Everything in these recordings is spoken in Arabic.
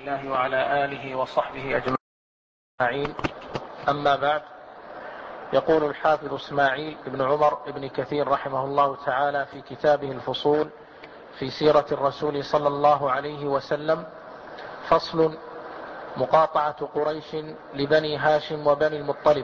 الله وعلى آله وصحبه أجمعين. أما بعد، يقول الحافظ إسماعيل بن عمر بن كثير رحمه الله تعالى في كتابه الفصول في سيرة الرسول صلى الله عليه وسلم: فصل: مقاطعة قريش لبني هاشم وبني المطلب.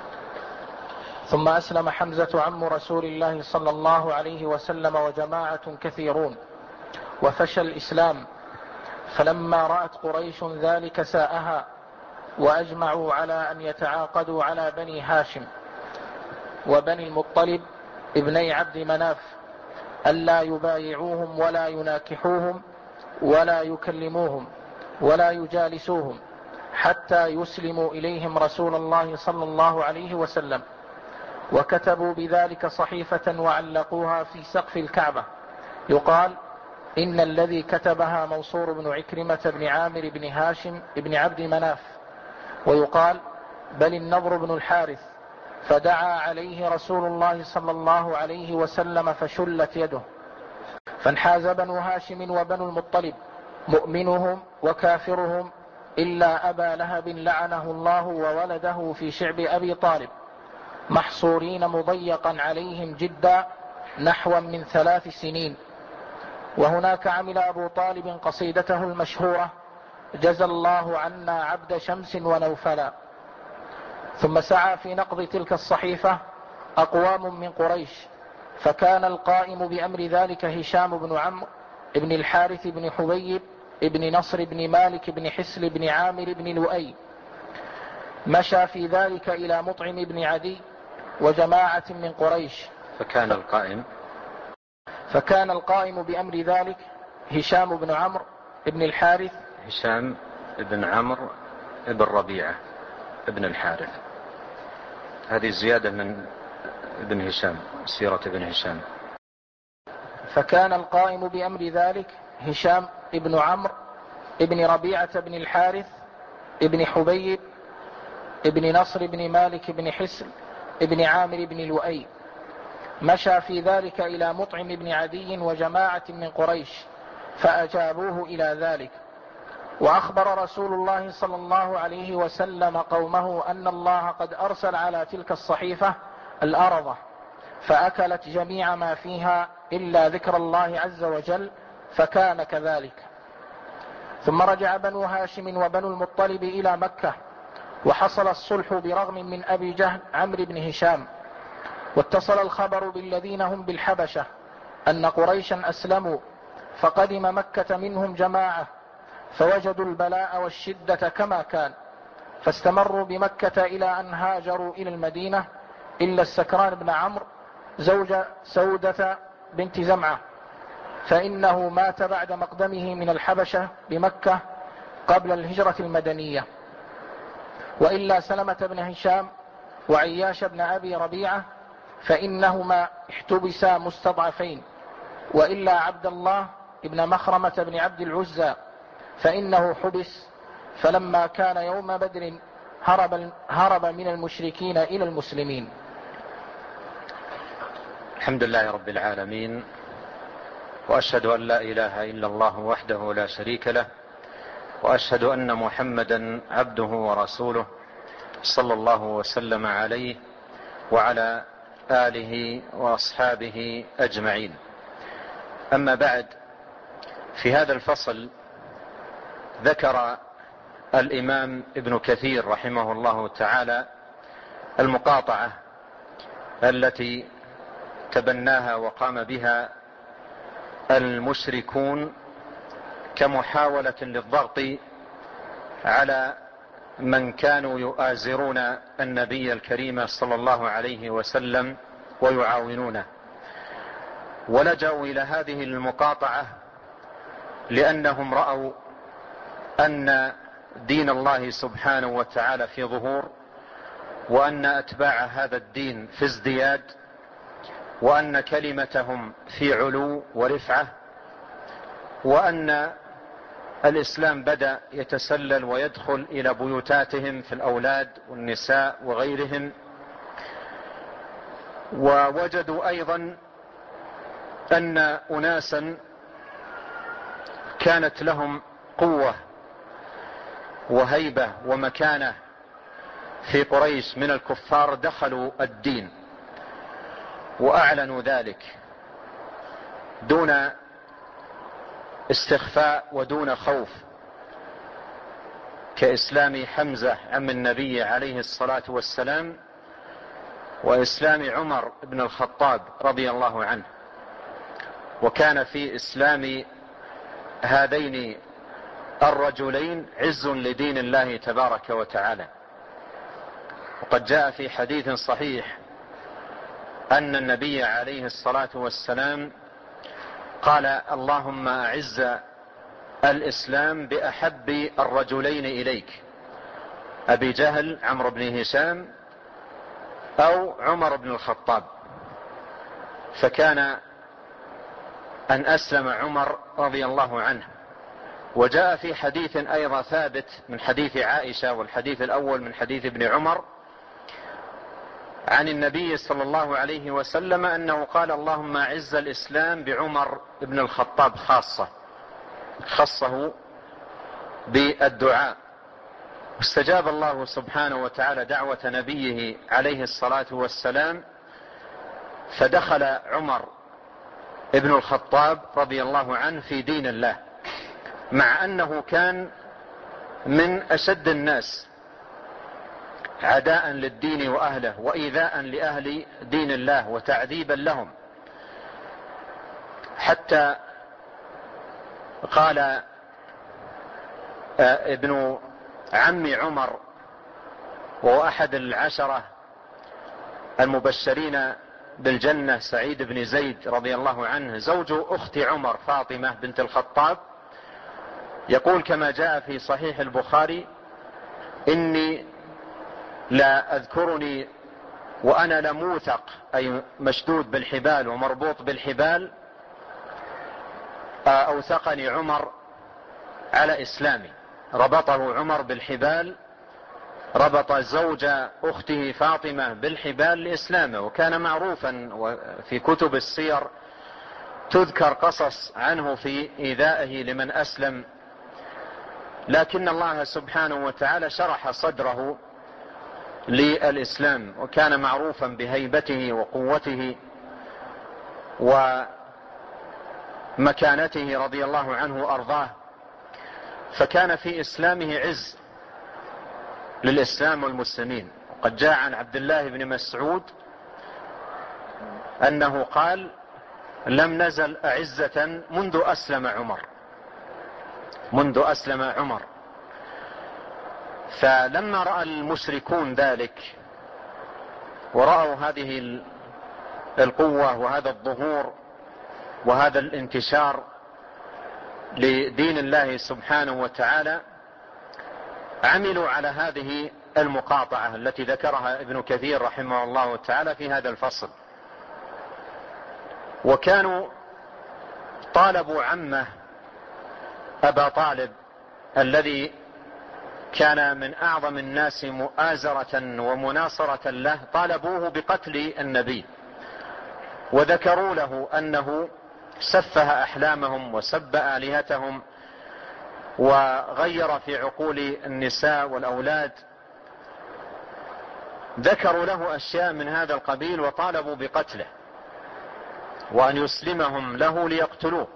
ثم أسلم حمزة عم رسول الله صلى الله عليه وسلم وجماعة كثيرون، وفشى الإسلام، فلما رأت قريش ذلك ساءها، وأجمعوا على أن يتعاقدوا على بني هاشم وبني المطلب ابني عبد مناف ألا يبايعوهم ولا يناكحوهم ولا يكلموهم ولا يجالسوهم حتى يسلموا إليهم رسول الله صلى الله عليه وسلم. وكتبوا بذلك صحيفة وعلقوها في سقف الكعبة، يقال: إن الذي كتبها منصور بن عكرمة بن عامر بن هاشم بن عبد مناف. ويقال: بل النضر بن الحارث، فدعا عليه رسول الله صلى الله عليه وسلم فشلت يده، فانحاز بنو هاشم وبنو المطلب مؤمنهم وكافرهم إلا أبا لهب لعنه الله وولده في شعب أبي طالب، محصورين مضيقا عليهم جدا نحو من 3 سنين. وهناك عمل أبو طالب قصيدته المشهورة: جزى الله عنا عبد شمس ونوفلا. ثم سعى في نقض تلك الصحيفة أقوام من قريش، فكان القائم بأمر ذلك هشام بن عمرو بن الحارث بن حبيب بن نصر بن مالك بن حسل بن عامر بن لؤي. مشى في ذلك إلى مطعم بن عدي وجماعة من قريش. فكان القائم بأمر ذلك هشام بن عمرو بن الحارث، هشام بن عمرو بن ربيعة بن الحارث. هذه زيادة من ابن هشام، سيرة ابن هشام. فكان القائم بأمر ذلك هشام بن عمرو بن ربيعة بن الحارث بن حبيب بن نصر بن مالك بن حسل بن عامر بن لؤي. مشى في ذلك إلى مطعم بن عدي وجماعة من قريش، فأجابوه إلى ذلك. وأخبر رسول الله صلى الله عليه وسلم قومه أن الله قد أرسل على تلك الصحيفة الأرضة، فأكلت جميع ما فيها إلا ذكر الله عز وجل، فكان كذلك. ثم رجع بنو هاشم وبنو المطلب إلى مكة، وحصل الصلح برغم من أبي جهل عمرو بن هشام. واتصل الخبر بالذين هم بالحبشة أن قريشا أسلموا، فقدم مكة منهم جماعة، فوجدوا البلاء والشدة كما كان، فاستمروا بمكة إلى أن هاجروا إلى المدينة، إلا السكران بن عمرو زوج سودة بنت زمعة، فإنه مات بعد مقدمه من الحبشة بمكة قبل الهجرة المدنية. وإلا سلمة بن هشام وعياش بن أبي ربيعة فإنهما احتبسا مستضعفين. وإلا عبد الله ابن مخرمة بن عبد العزى فإنه حبس، فلما كان يوم بدر هرب من المشركين إلى المسلمين. الحمد لله رب العالمين، وأشهد أن لا إله إلا الله وحده لا شريك له، وأشهد أن محمدا عبده ورسوله صلى الله وسلم عليه وعلى آله وأصحابه أجمعين. أما بعد، في هذا الفصل ذكر الإمام ابن كثير رحمه الله تعالى المقاطعة التي تبناها وقام بها المشركون كمحاولة للضغط على من كانوا يؤازرون النبي الكريم صلى الله عليه وسلم ويعاونونه. ولجأوا إلى هذه المقاطعة لأنهم رأوا أن دين الله سبحانه وتعالى في ظهور، وأن أتباع هذا الدين في ازدياد، وأن كلمتهم في علو ورفعة، وأن الإسلام بدأ يتسلل ويدخل إلى بيوتاتهم في الأولاد والنساء وغيرهم. ووجدوا أيضا أن أناسا كانت لهم قوة وهيبة ومكانة في قريش من الكفار دخلوا الدين وأعلنوا ذلك دون استخفاء ودون خوف، كإسلام حمزة عم النبي عليه الصلاة والسلام، وإسلام عمر بن الخطاب رضي الله عنه. وكان في إسلام هذين الرجلين عز لدين الله تبارك وتعالى. وقد جاء في حديث صحيح أن النبي عليه الصلاة والسلام قال: اللهم أعز الإسلام بأحب الرجلين إليك، أبي جهل عمرو بن هشام أو عمر بن الخطاب. فكان أن أسلم عمر رضي الله عنه. وجاء في حديث أيضا ثابت من حديث عائشة، والحديث الأول من حديث ابن عمر، عن النبي صلى الله عليه وسلم أنه قال: اللهم أعز الإسلام بعمر بن الخطاب خاصة، خصه بالدعاء. واستجاب الله سبحانه وتعالى دعوة نبيه عليه الصلاة والسلام، فدخل عمر ابن الخطاب رضي الله عنه في دين الله، مع أنه كان من أشد الناس عداء للدين وأهله وإيذاء لأهل دين الله وتعذيبا لهم، حتى قال ابن عم عمر وهو أحد العشرة المبشرين بالجنة سعيد بن زيد رضي الله عنه زوج أخت عمر فاطمة بنت الخطاب، يقول كما جاء في صحيح البخاري: إني لا أذكرني وأنا لموثق، أي مشدود بالحبال ومربوط بالحبال، أوثقني عمر على إسلامي. ربطه عمر بالحبال، ربط زوج أخته فاطمة بالحبال لإسلامه. وكان معروفا في كتب السير تذكر قصص عنه في إيذائه لمن أسلم، لكن الله سبحانه وتعالى شرح صدره للإسلام، وكان معروفا بهيبته وقوته ومكانته رضي الله عنه وأرضاه. فكان في إسلامه عز للإسلام والمسلمين. وقد جاء عن عبد الله بن مسعود أنه قال: لم نزل أعزة منذ أسلم عمر. فلما رأى المشركون ذلك ورأوا هذه القوة وهذا الظهور وهذا الانتشار لدين الله سبحانه وتعالى، عملوا على هذه المقاطعة التي ذكرها ابن كثير رحمه الله تعالى في هذا الفصل. وكانوا طالبوا عمه أبا طالب الذي كان من أعظم الناس مؤازرة ومناصرة له، طالبوه بقتل النبي، وذكروا له أنه سفه أحلامهم وسب آلهتهم وغير في عقول النساء والأولاد. ذكروا له أشياء من هذا القبيل وطالبوا بقتله وأن يسلمهم له ليقتلوه.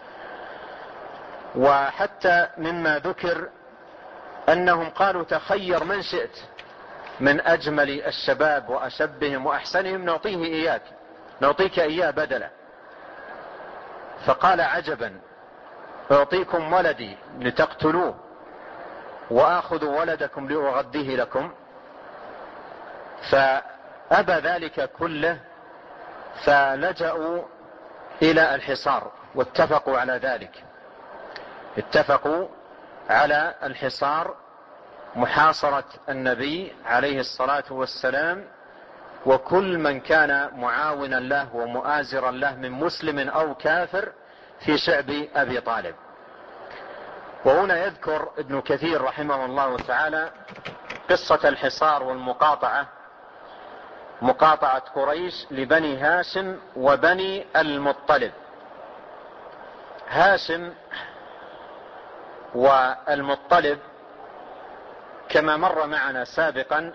وحتى مما ذكر أنهم قالوا: تخير من شئت من أجمل الشباب وأشبهم وأحسنهم نعطيك إياه بدلا. فقال: عجبا، أعطيكم ولدي لتقتلوه وآخذ ولدكم لأغذيه لكم؟ فأبى ذلك كله، فلجأوا إلى الحصار واتفقوا على ذلك. اتفقوا على الحصار، محاصرة النبي عليه الصلاة والسلام وكل من كان معاونا له ومؤازرا له من مسلم أو كافر في شعب أبي طالب. وهنا يذكر ابن كثير رحمه الله تعالى قصة الحصار والمقاطعة، مقاطعة قريش لبني هاشم وبني المطلب. هاشم والمطلب كما مر معنا سابقا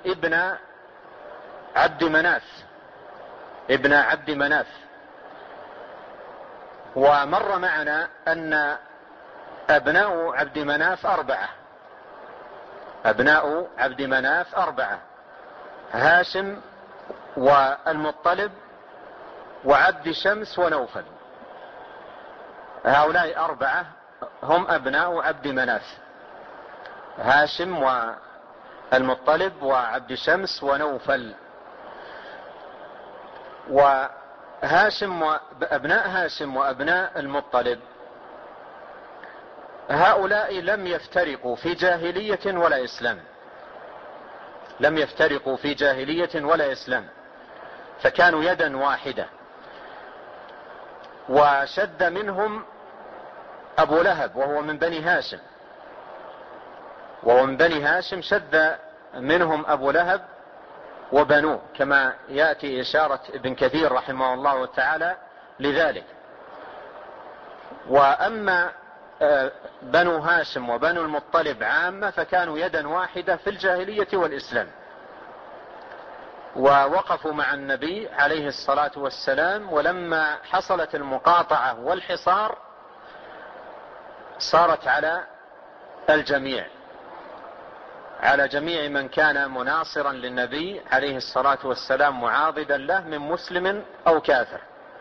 ابن عبد مناف. ومر معنا أن أبناء عبد مناف أربعة: هاشم والمطلب وعبد شمس ونوفل. هؤلاء أربعة هم أبناء عبد مناف: هاشم والمطلب وعبد شمس ونوفل. أبناء هاشم وأبناء المطلب هؤلاء لم يفترقوا في جاهلية ولا إسلام، فكانوا يدا واحدة. وشد منهم أبو لهب وهو من بني هاشم، شد منهم أبو لهب وبنوه، كما يأتي إشارة ابن كثير رحمه الله تعالى لذلك. وأما بنو هاشم وبنو المطلب عامة فكانوا يدا واحدة في الجاهلية والإسلام، ووقفوا مع النبي عليه الصلاة والسلام. ولما حصلت المقاطعة والحصار صارت على جميع من كان مناصرا للنبي عليه الصلاة والسلام معاضدا له من مسلم أو كافر.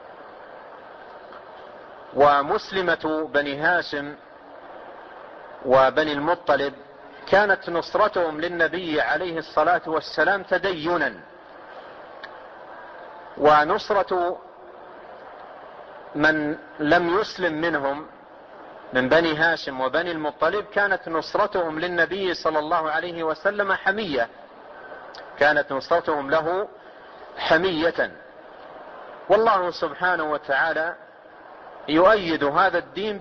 ومسلمة بني هاشم وبني المطلب كانت نصرتهم للنبي عليه الصلاة والسلام تدينا، ونصرة من لم يسلم منهم من بني هاشم وبني المطلب كانت نصرتهم للنبي صلى الله عليه وسلم حمية، كانت نصرتهم له حمية. والله سبحانه وتعالى يؤيد هذا الدين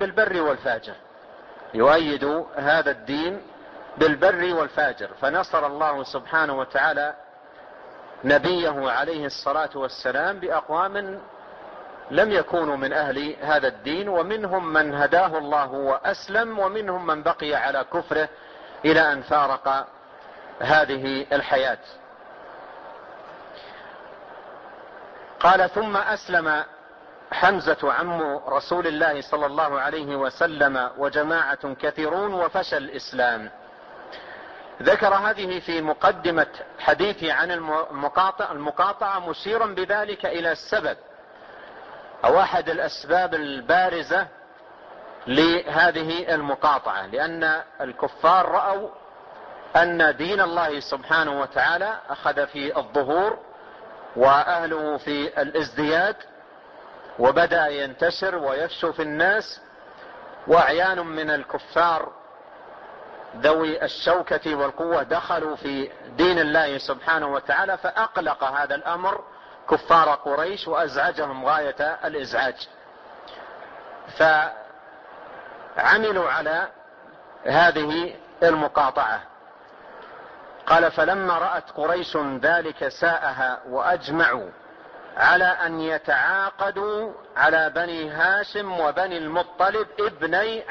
بالبر والفاجر. فنصر الله سبحانه وتعالى نبيه عليه الصلاة والسلام بأقوام لم يكونوا من أهل هذا الدين، ومنهم من هداه الله وأسلم، ومنهم من بقي على كفره إلى أن فارق هذه الحياة. قال: ثم أسلم حمزة عم رسول الله صلى الله عليه وسلم وجماعة كثيرون وفشى الإسلام. ذكر هذه في مقدمة حديثه عن المقاطعة مشيرا بذلك إلى السبب أو أحد الأسباب البارزة لهذه المقاطعة، لأن الكفار رأوا أن دين الله سبحانه وتعالى أخذ في الظهور وأهله في الازدياد، وبدأ ينتشر ويفشو في الناس، وأعيان من الكفار ذوي الشوكة والقوة دخلوا في دين الله سبحانه وتعالى، فأقلق هذا الأمر كفار قريش وأزعجهم غاية الإزعاج، فعملوا على هذه المقاطعة. قال: فلما رأت قريش ذلك ساءها وأجمعوا على أن يتعاقدوا على بني هاشم وبني المطلب ابني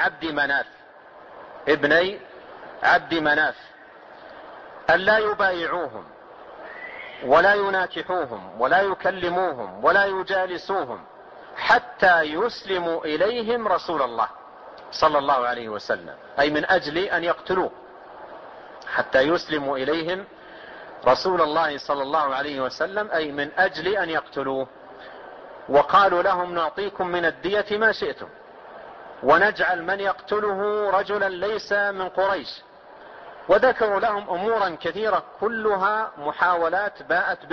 عبد مناف ألا يبايعوهم ولا يناكحوهم ولا يكلموهم ولا يجالسوهم حتى يسلموا إليهم رسول الله صلى الله عليه وسلم، أي من أجل أن يقتلوه، حتى يسلموا إليهم رسول الله صلى الله عليه وسلم، أي من أجل أن يقتلوه. وقالوا لهم: نعطيكم من الدية ما شئتم، ونجعل من يقتله رجلا ليس من قريش. وذكروا لهم أمورا كثيرة كلها محاولات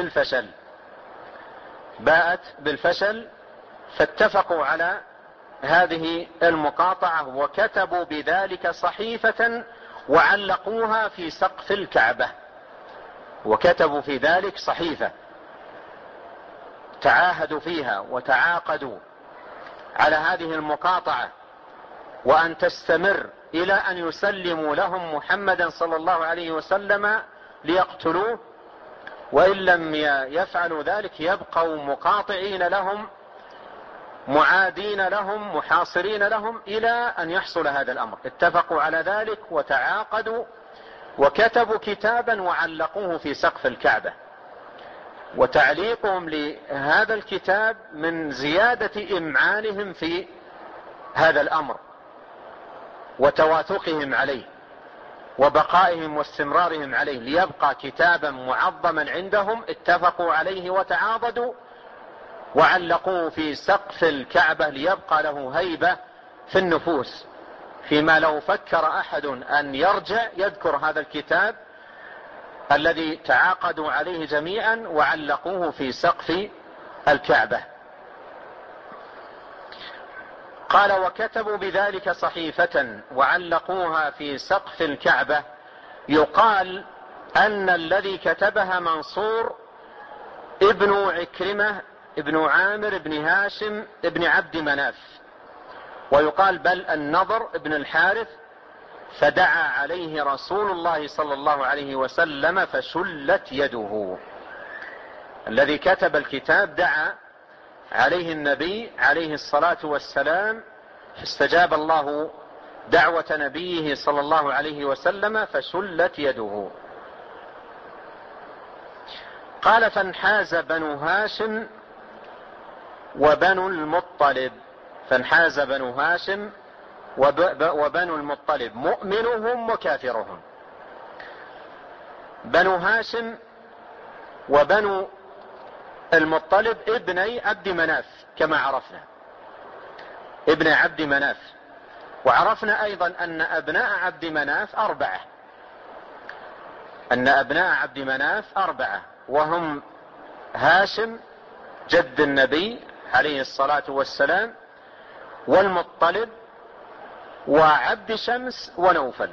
باءت بالفشل، فاتفقوا على هذه المقاطعة، وكتبوا بذلك صحيفة وعلقوها في سقف الكعبة، وكتبوا في ذلك صحيفة تعاهدوا فيها وتعاقدوا على هذه المقاطعة، وأن تستمر إلى أن يسلموا لهم محمدا صلى الله عليه وسلم ليقتلوه، وإن لم يفعلوا ذلك يبقوا مقاطعين لهم معادين لهم محاصرين لهم إلى أن يحصل هذا الأمر. اتفقوا على ذلك وتعاقدوا وكتبوا كتابا وعلقوه في سقف الكعبة، وتعليقهم لهذا الكتاب من زيادة إمعانهم في هذا الأمر وتواثقهم عليه وبقائهم واستمرارهم عليه، ليبقى كتابا معظما عندهم اتفقوا عليه وتعاضدوا وعلقوه في سقف الكعبة ليبقى له هيبة في النفوس، فيما لو فكر أحد أن يرجع يذكر هذا الكتاب الذي تعاقدوا عليه جميعا وعلقوه في سقف الكعبة. قال: وكتبوا بذلك صحيفة وعلقوها في سقف الكعبة، يقال أن الذي كتبها منصور ابن عكرمة ابن عامر ابن هاشم ابن عبد مناف، ويقال بل النضر ابن الحارث، فدعا عليه رسول الله صلى الله عليه وسلم فشلت يده. الذي كتب الكتاب دعا عليه النبي عليه الصلاة والسلام، فاستجاب الله دعوة نبيه صلى الله عليه وسلم فشلت يده. قال: فانحاز بنو هاشم وبنو المطلب، فانحاز بنو هاشم وبنو المطلب مؤمنهم وكافرهم. بنو هاشم وبنو المطلب ابني عبد مناف كما عرفنا، ابن عبد مناف. وعرفنا أيضا أن أبناء عبد مناف أربعة، أن أبناء عبد مناف أربعة، وهم هاشم جد النبي عليه الصلاة والسلام، والمطلب، وعبد شمس، ونوفل.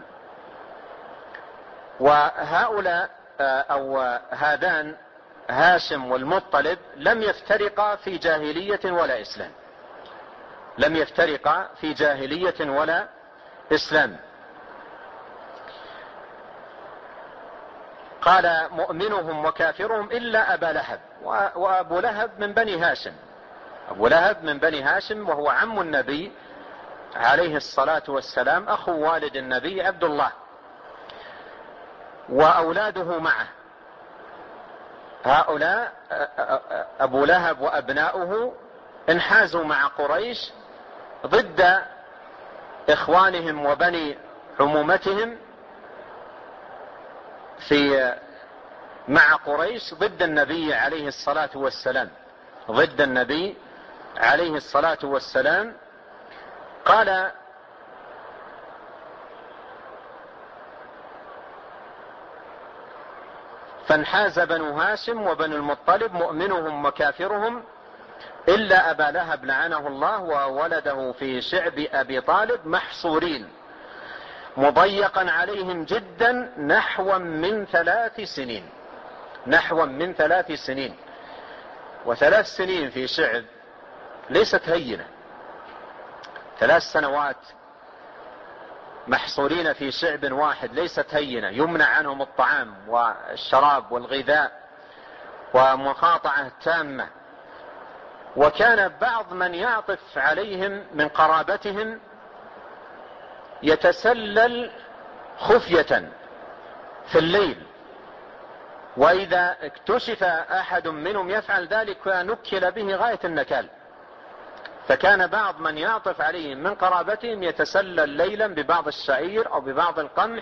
وهؤلاء أو هذان هاشم والمطلب لم يفترقا في جاهلية ولا إسلام، لم يفترقا في جاهلية ولا إسلام. قال: مؤمنهم وكافرهم إلا أبا لهب، وأبو لهب من بني هاشم، أبو لهب من بني هاشم، وهو عم النبي عليه الصلاة والسلام، أخو والد النبي عبد الله، وأولاده معه. هؤلاء أبو لهب وأبناؤه انحازوا مع قريش ضد إخوانهم وبني عمومتهم مع قريش ضد النبي عليه الصلاة والسلام، ضد النبي عليه الصلاة والسلام. قال: فانحاز بنو هاشم وبنو المطلب مؤمنهم وكافرهم إلا أبا لهب لعنه الله وولده في شعب أبي طالب محصورين مضيقا عليهم جدا نحو من 3 سنين، نحو من 3 سنين. و3 سنين في شعب ليست هينة، 3 سنوات محصورين في شعب واحد ليست هينة، يمنع عنهم الطعام والشراب والغذاء ومقاطعة تامة. وكان بعض من يعطف عليهم من قرابتهم يتسلل خفية في الليل، وإذا اكتشف أحد منهم يفعل ذلك نكل به غاية النكال. فكان بعض من يعطف عليهم من قرابتهم يتسلل ليلا ببعض الشعير أو ببعض القمح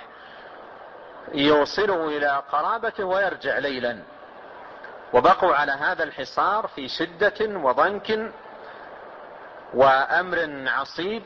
يوصله إلى قرابته ويرجع ليلا. وبقوا على هذا الحصار في شدة وضنك وأمر عصيب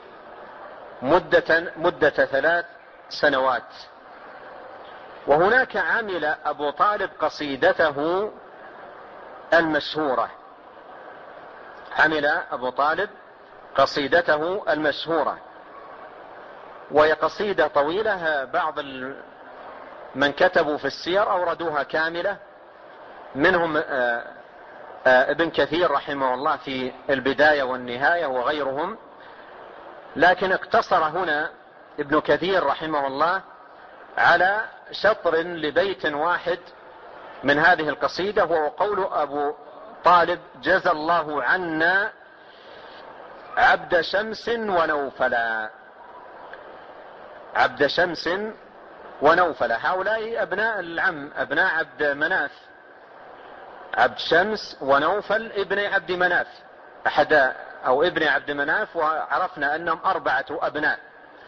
مدة 3 سنوات. وهناك عمل أبو طالب قصيدته المشهورة، عمل أبو طالب قصيدته المشهورة، وهي قصيدة طويلة، بعض من كتبوا في السير أوردوها كاملة، منهم ابن كثير رحمه الله في البداية والنهاية وغيرهم، لكن اقتصر هنا ابن كثير رحمه الله على شطر لبيت واحد من هذه القصيدة، وهو قول أبو طالب: جزى الله عنا عبد شمس ونوفلا. عبد شمس ونوفل، هؤلاء أبناء العم، أبناء عبد مناف، عبد شمس ونوفل ابن عبد مناف، أحد أو ابن عبد مناف، وعرفنا أنهم 4 أبناء.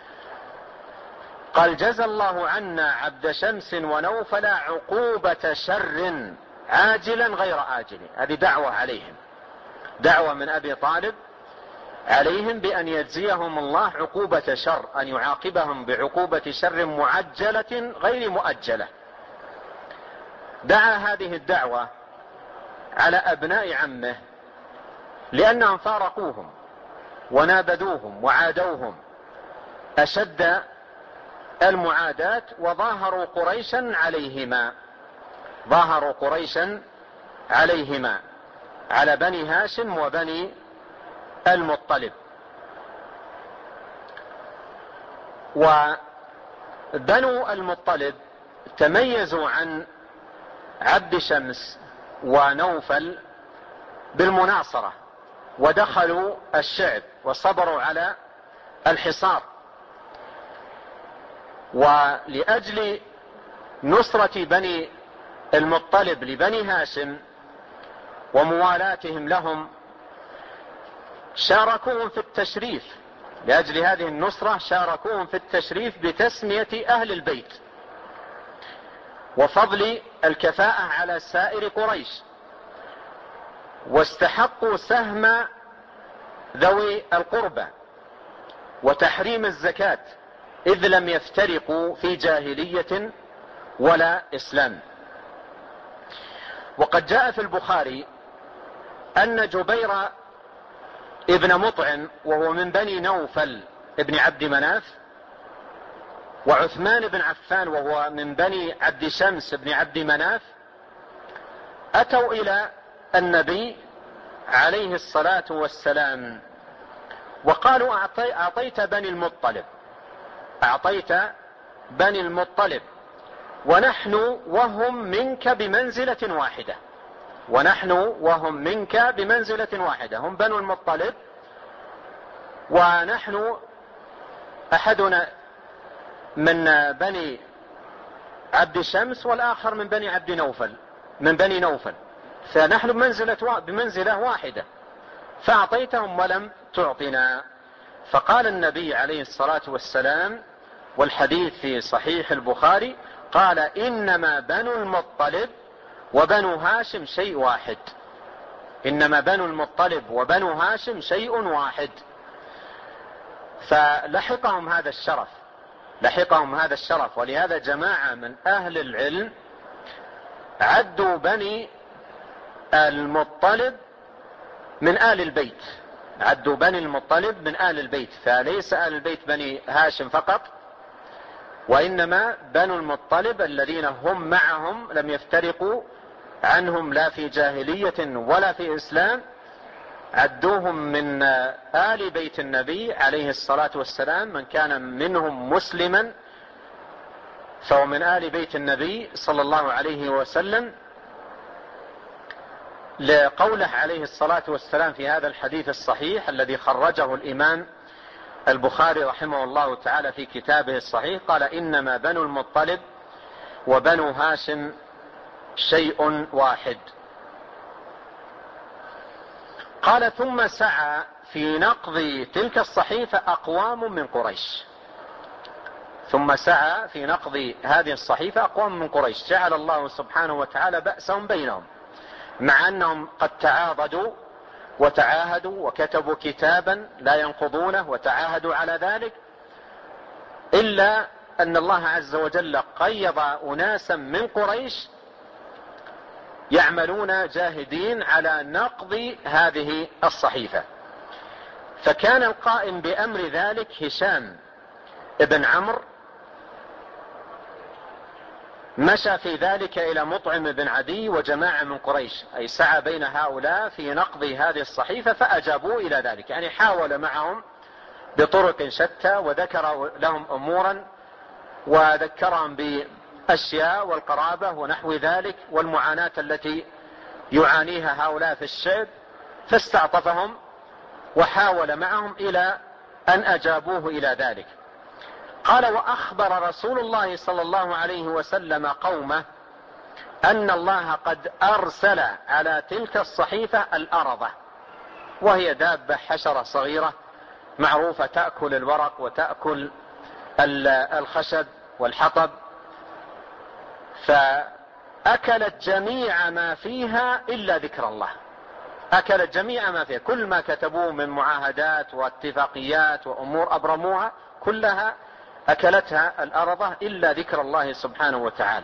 قال جزى الله عنا عبد شمس ونوفل عقوبة شر عاجلا غير آجل. هذه دعوة عليهم، دعوة من أبي طالب عليهم بأن يجزيهم الله عقوبة شر، أن يعاقبهم بعقوبة شر معجلة غير مؤجلة. دعا هذه الدعوة على أبناء عمه لأنهم فارقوهم ونابذوهم وعادوهم أشد المعاداة، وظاهروا قريشا عليهما، ظاهروا قريشا عليهما، على بني هاشم وبني المطلب. وبنو المطلب تميزوا عن عبد شمس ونوفل بالمناصرة، ودخلوا الشعب وصبروا على الحصار. ولأجل نصرة بني المطلب لبني هاشم وموالاتهم لهم شاركوهم في التشريف، لأجل هذه النصرة شاركوهم في التشريف بتسمية أهل البيت وفضل الكفاءة على سائر قريش، واستحقوا سهم ذوي القربى وتحريم الزكاة، إذ لم يفترقوا في جاهلية ولا إسلام. وقد جاء في البخاري أن جبير ابن مطعم وهو من بني نوفل ابن عبد مناف، وعثمان بن عفان وهو من بني عبد شمس ابن عبد مناف، أتوا إلى النبي عليه الصلاة والسلام وقالوا أعطيت بني المطلب، أعطيت بني المطلب، ونحن وهم منك بمنزلة واحدة، ونحن وهم منك بمنزلة واحدة. هم بنو المطلب ونحن أحدنا من بني عبد شمس والآخر من بني عبد نوفل، من بني نوفل، فنحن بمنزلة واحدة، فأعطيتهم ولم تعطنا. فقال النبي عليه الصلاة والسلام، والحديث في صحيح البخاري، قال إنما بنو المطلب وبنو هاشم شيء واحد، إنما بنو المطلب وبنو هاشم شيء واحد. فلحقهم هذا الشرف، لحقهم هذا الشرف. ولهذا جماعة من أهل العلم عدوا بني المطلب من آل البيت، عدوا بني المطلب من آل البيت، فليس آل البيت بني هاشم فقط، وإنما بنو المطلب الذين هم معهم لم يفترقوا عنهم لا في جاهلية ولا في إسلام، عدوهم من آل بيت النبي عليه الصلاة والسلام. من كان منهم مسلما فهو من آل بيت النبي صلى الله عليه وسلم، لقوله عليه الصلاة والسلام في هذا الحديث الصحيح الذي خرجه الإمام البخاري رحمه الله تعالى في كتابه الصحيح، قال إنما بنو المطلب وبنو هاشم شيء واحد. قال ثم سعى في نقض تلك الصحيفة أقوام من قريش، ثم سعى في نقض هذه الصحيفة أقوام من قريش، جعل الله سبحانه وتعالى بأسهم بينهم، مع أنهم قد تعاضدوا وتعاهدوا وكتبوا كتابا لا ينقضونه وتعاهدوا على ذلك، إلا أن الله عز وجل قيض أناسا من قريش يعملون جاهدين على نقض هذه الصحيفة. فكان القائم بأمر ذلك هشام ابن عمرو، مشى في ذلك إلى مطعم بن عدي وجماعة من قريش، أي سعى بين هؤلاء في نقض هذه الصحيفة، فأجابوا إلى ذلك، يعني حاول معهم بطرق شتى وذكر لهم أمورا وذكرهم بأشياء والقرابة ونحو ذلك والمعاناة التي يعانيها هؤلاء في الشعب، فاستعطفهم وحاول معهم إلى أن أجابوه إلى ذلك. قال: وأخبر رسول الله صلى الله عليه وسلم قومه أن الله قد أرسل على تلك الصحيفة الأرضة، وهي دابة حشرة صغيرة معروفة تأكل الورق وتأكل الخشب والحطب، فأكلت جميع ما فيها إلا ذكر الله. أكلت جميع ما فيها، كل ما كتبوه من معاهدات واتفاقيات وأمور أبرموها كلها أكلتها الأرضة إلا ذكر الله سبحانه وتعالى.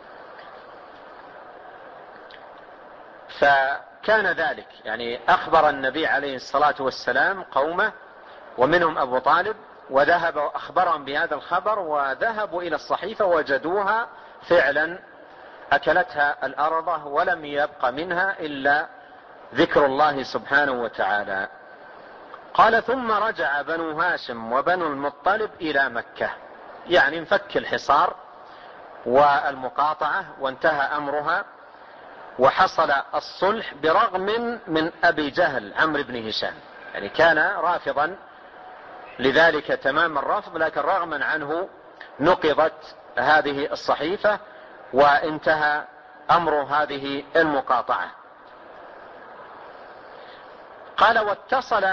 فكان ذلك، يعني أخبر النبي عليه الصلاة والسلام قومه ومنهم أبو طالب، وذهب وأخبرهم بهذا الخبر، وذهبوا إلى الصحيفة وجدوها فعلا أكلتها الأرضة ولم يبق منها إلا ذكر الله سبحانه وتعالى. قال: ثم رجع بنو هاشم وبنو المطلب إلى مكة، يعني انفك الحصار والمقاطعة وانتهى أمرها، وحصل الصلح برغم من أبي جهل عمرو بن هشام، يعني كان رافضا لذلك تمام الرفض، لكن رغما عنه نقضت هذه الصحيفة وانتهى أمر هذه المقاطعة. قال: واتصل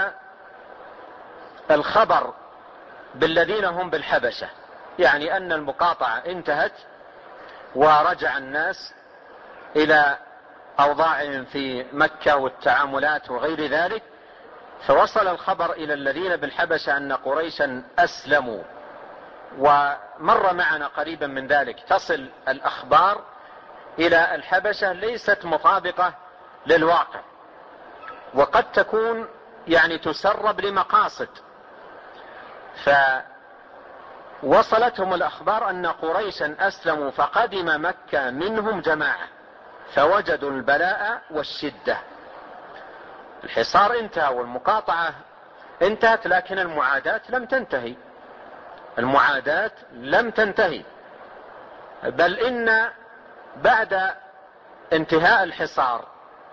الخبر بالذين هم بالحبشة، يعني أن المقاطعة انتهت ورجع الناس إلى أوضاعهم في مكة والتعاملات وغير ذلك، فوصل الخبر إلى الذين بالحبشة أن قريشا أسلموا. ومر معنا قريبا من ذلك تصل الأخبار إلى الحبشة ليست مطابقة للواقع، وقد تكون يعني تسرب لمقاصد. فوصلتهم الأخبار أن قريشا أسلموا فقدم مكة منهم جماعة، فوجدوا البلاء والشدة. الحصار انتهى والمقاطعة انتهت، لكن المعادات لم تنتهي. المعادات لم تنتهي، بل إن بعد انتهاء الحصار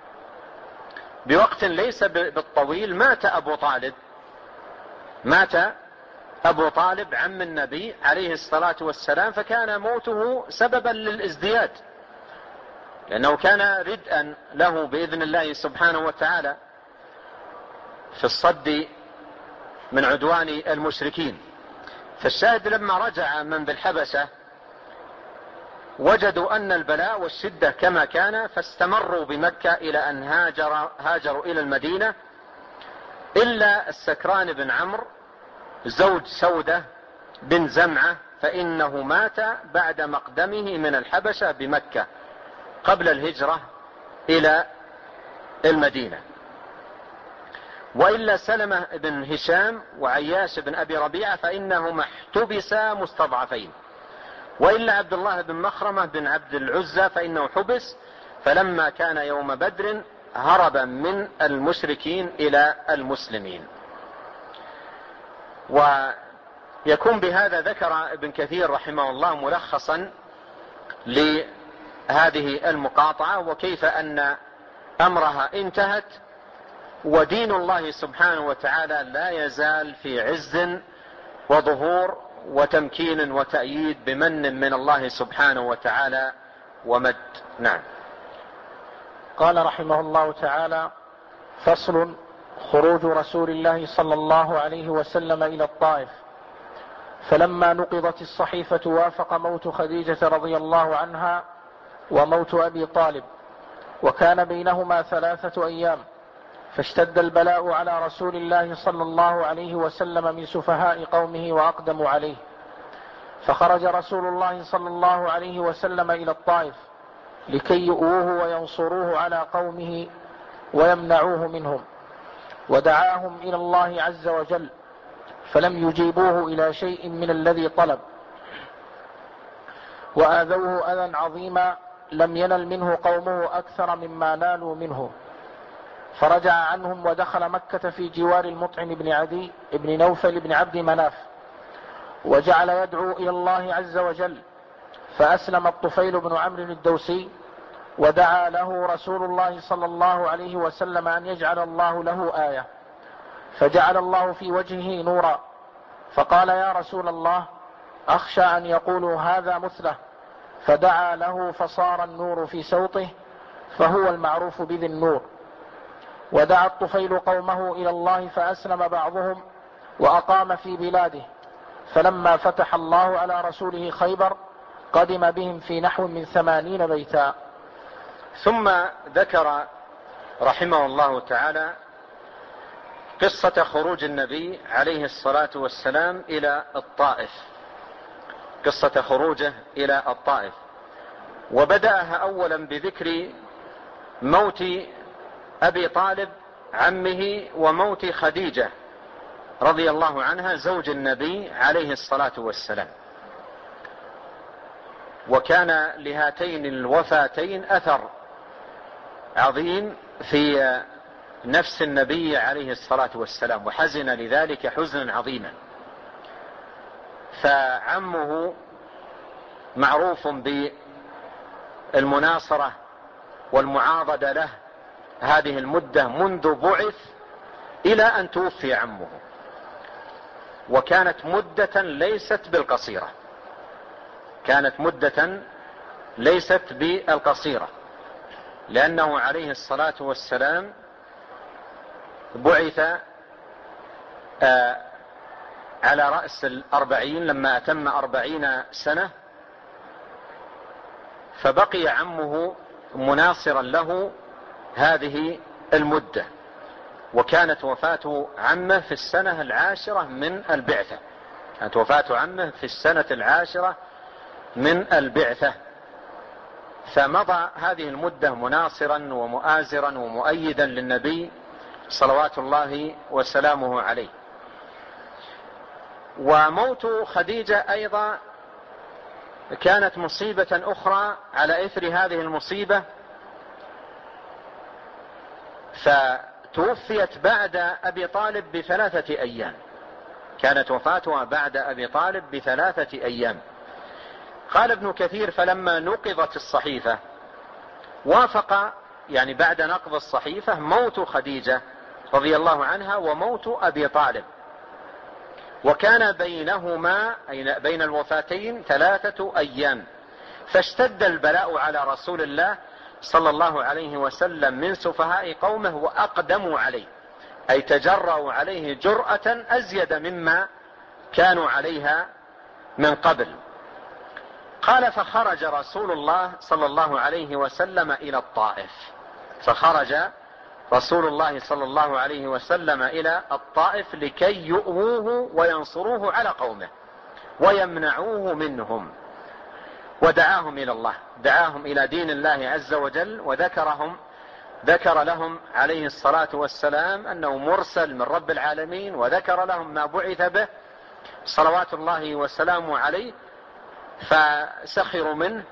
بوقت ليس بالطويل مات أبو طالب عم النبي عليه الصلاة والسلام، فكان موته سببا للازدياد، لأنه كان ردءا له بإذن الله سبحانه وتعالى في الصد من عدوان المشركين. فالشاهد لما رجع من بالحبشة وجدوا أن البلاء والشدة كما كان، فاستمروا بمكة إلى أن هاجروا إلى المدينة، إلا السكران بن عمرو زوج سودة بن زمعة، فإنه مات بعد مقدمه من الحبشة بمكة قبل الهجرة إلى المدينة. وإلا سلمة بن هشام وعياش بن أبي ربيعة فإنهما احتبسا مستضعفين. وإلا عبد الله بن مخرمة بن عبد العزى فإنه حبس، فلما كان يوم بدر هرب من المشركين إلى المسلمين. ويكون بهذا ذكر ابن كثير رحمه الله ملخصا لهذه المقاطعة، وكيف أن أمرها انتهت، ودين الله سبحانه وتعالى لا يزال في عز وظهور وتمكين وتأييد بمن من الله سبحانه وتعالى ومد. نعم. قال رحمه الله تعالى: فصل: خروج رسول الله صلى الله عليه وسلم إلى الطائف. فلما نقضت الصحيفة وافق موت خديجة رضي الله عنها وموت أبي طالب، وكان بينهما 3 أيام، فاشتد البلاء على رسول الله صلى الله عليه وسلم من سفهاء قومه وأقدموا عليه، فخرج رسول الله صلى الله عليه وسلم إلى الطائف لكي يؤوه وينصروه على قومه ويمنعوه منهم، ودعاهم إلى الله عز وجل، فلم يجيبوه إلى شيء من الذي طلب، وآذوه أذى عظيما لم ينل منه قومه أكثر مما نالوا منه، فرجع عنهم ودخل مكة في جوار المطعم بن عدي بن نوفل بن عبد مناف، وجعل يدعو إلى الله عز وجل، فأسلم الطفيل بن عمرو الدوسي، ودعا له رسول الله صلى الله عليه وسلم أن يجعل الله له آية، فجعل الله في وجهه نورا، فقال: يا رسول الله، أخشى أن يقولوا هذا مثله، فدعا له فصار النور في سوطه، فهو المعروف بذي النور. ودعا الطفيل قومه إلى الله فأسلم بعضهم وأقام في بلاده، فلما فتح الله على رسوله خيبر قدم بهم في نحو من 80 بيتا. ثم ذكر رحمه الله تعالى قصة خروج النبي عليه الصلاة والسلام إلى الطائف، قصة خروجه إلى الطائف، وبدأها أولا بذكر موت أبي طالب عمه وموت خديجة رضي الله عنها زوج النبي عليه الصلاة والسلام. وكان لهاتين الوفاتين أثر عظيم في نفس النبي عليه الصلاة والسلام، وحزن لذلك حزنا عظيما. فعمه معروف بالمناصرة والمعاضدة له هذه المدة منذ بعث إلى أن توفي عمه، وكانت مدة ليست بالقصيرة، كانت مدة ليست بالقصيرة، لأنه عليه الصلاة والسلام بعث على رأس 40 لما أتم 40 سنة، فبقي عمه مناصرا له هذه المدة. وكانت وفاة عمه في السنة 10 من البعثة، كانت وفاة عمه في السنة 10 من البعثة، فمضى هذه المدة مناصرا ومؤازرا ومؤيدا للنبي صلوات الله وسلامه عليه. وموت خديجة أيضا كانت مصيبة أخرى على إثر هذه المصيبة، فتوفيت بعد أبي طالب ب3 أيام، كانت وفاتها بعد أبي طالب ب3 أيام. قال ابن كثير: فلما نقضت الصحيفة وافق، يعني بعد نقض الصحيفة، موت خديجة رضي الله عنها وموت أبي طالب، وكان بينهما أي بين الوفاتين 3 أيام، فاشتد البلاء على رسول الله صلى الله عليه وسلم من سفهاء قومه وأقدموا عليه، أي تجرأوا عليه جرأة أزيد مما كانوا عليها من قبل. قال: فخرج رسول الله صلى الله عليه وسلم إلى الطائف، فخرج رسول الله صلى الله عليه وسلم إلى الطائف لكي يؤووه وينصروه على قومه ويمنعوه منهم، ودعاهم إلى الله، دعاهم إلى دين الله عز وجل، ذكر لهم عليه الصلاة والسلام أنه مرسل من رب العالمين، وذكر لهم ما بعث به صلوات الله وسلامه عليه، فسخروا منه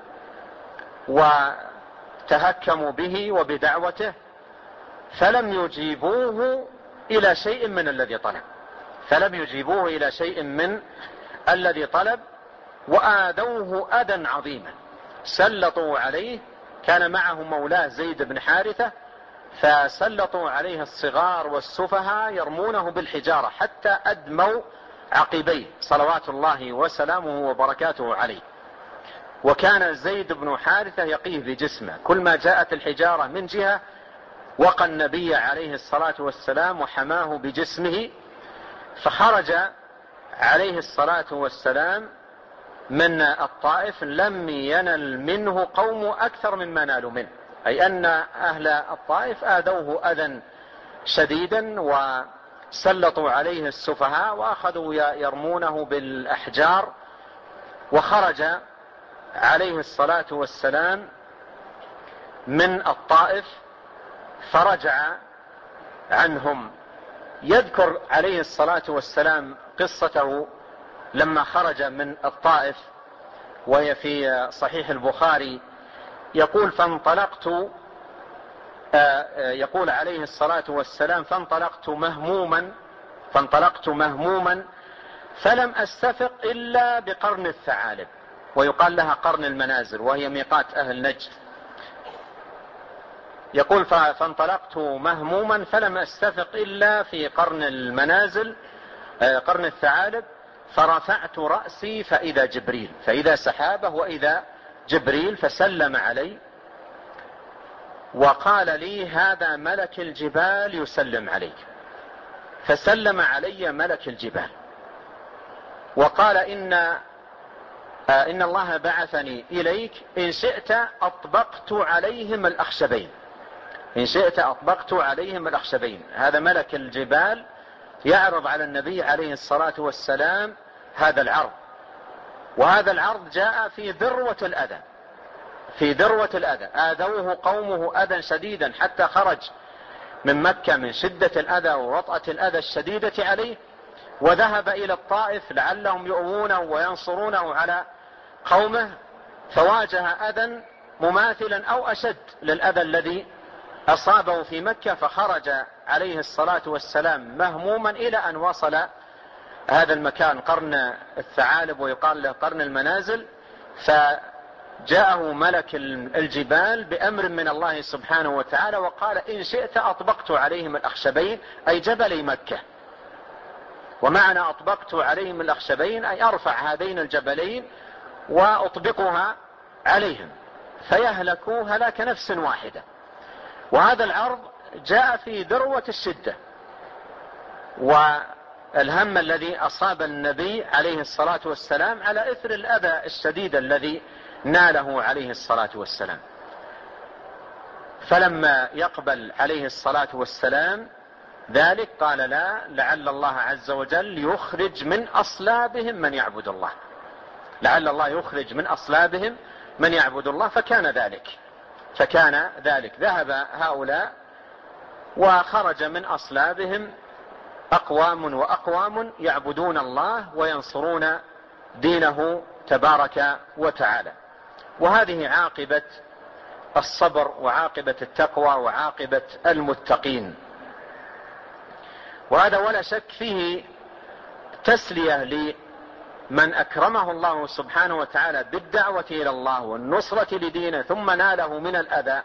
وتهكموا به وبدعوته، فلم يجيبوه إلى شيء من الذي طلب، فلم يجيبوه إلى شيء من الذي طلب، وآذوه أذى عظيما. سلطوا عليه، كان معه مولاه زيد بن حارثة، فسلطوا عليه الصغار والسفهاء يرمونه بالحجارة حتى أدموا عقبيه صلوات الله وسلامه وبركاته عليه. وكان زيد بن حارثة يقيه بجسمه، كل ما جاءت الحجارة من جهة وقى النبي عليه الصلاة والسلام وحماه بجسمه. فخرج عليه الصلاة والسلام من الطائف لم ينل منه قوم أكثر مما نالوا منه، أي أن أهل الطائف آذوه أذى شديدا وسلطوا عليه السفهاء وأخذوا يرمونه بالأحجار. وخرج عليه الصلاة والسلام من الطائف فرجع عنهم. يذكر عليه الصلاة والسلام قصته لما خرج من الطائف، وهي في صحيح البخاري، يقول: يقول عليه الصلاة والسلام: فانطلقت مهموما فلم أستفق إلا بقرن الثعالب، ويقال لها قرن المنازل، وهي ميقات أهل نجد. يقول: فانطلقت مهموما فلم أستفق إلا في قرن المنازل، قرن الثعالب، فرفعت رأسي فإذا جبريل، فإذا سحابة وإذا جبريل، فسلم علي وقال لي هذا ملك الجبال يسلم عليك. فسلم علي ملك الجبال وقال إن الله بعثني إليك، إن شئت أطبقت عليهم الأخشبين، إن شئت أطبقت عليهم الأخشبين. هذا ملك الجبال يعرض على النبي عليه الصلاة والسلام هذا العرض، وهذا العرض جاء في ذروة الأذى، في ذروة الأذى. آذوه قومه أذى شديدا حتى خرج من مكة من شدة الأذى ووطأة الأذى الشديدة عليه، وذهب إلى الطائف لعلهم يؤوونه وينصرونه على قومه، فواجه أذى مماثلا أو أشد للأذى الذي أصابه في مكة، فخرج عليه الصلاة والسلام مهموما إلى أن وصل هذا المكان قرن الثعالب ويقال له قرن المنازل. فجاءه ملك الجبال بأمر من الله سبحانه وتعالى وقال إن شئت أطبقت عليهم الأخشبين، أي جبلي مكة. ومعنى أطبقت عليهم الأخشبين أي أرفع هذين الجبلين وأطبقها عليهم فيهلكوا هلاك نفس واحدة. وهذا العرض جاء في ذروة الشدة والهم الذي أصاب النبي عليه الصلاة والسلام على إثر الأذى الشديد الذي ناله عليه الصلاة والسلام. فلما يقبل عليه الصلاة والسلام ذلك قال لا، لعل الله عز وجل يخرج من أصلابهم من يعبد الله، لعل الله يخرج من أصلابهم من يعبد الله. فكان ذلك ذهب هؤلاء وخرج من أصلابهم أقوام وأقوام يعبدون الله وينصرون دينه تبارك وتعالى. وهذه عاقبة الصبر وعاقبة التقوى وعاقبة المتقين. وهذا ولا شك فيه تسلية لمن أكرمه الله سبحانه وتعالى بالدعوة إلى الله والنصرة لدينه ثم ناله من الأذى،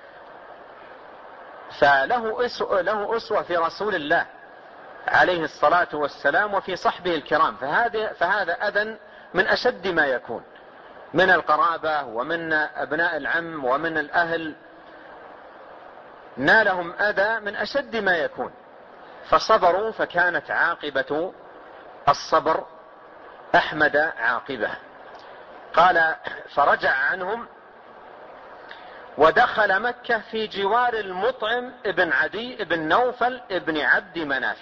فله أسوة في رسول الله عليه الصلاة والسلام وفي صحبه الكرام. فهذا أذى من أشد ما يكون من القرابة ومن أبناء العم ومن الأهل، نالهم أذى من أشد ما يكون فصبروا، فكانت عاقبة الصبر أحمد عاقبة. قال فرجع عنهم ودخل مكة في جوار المطعم ابن عدي ابن نوفل ابن عبد مناف.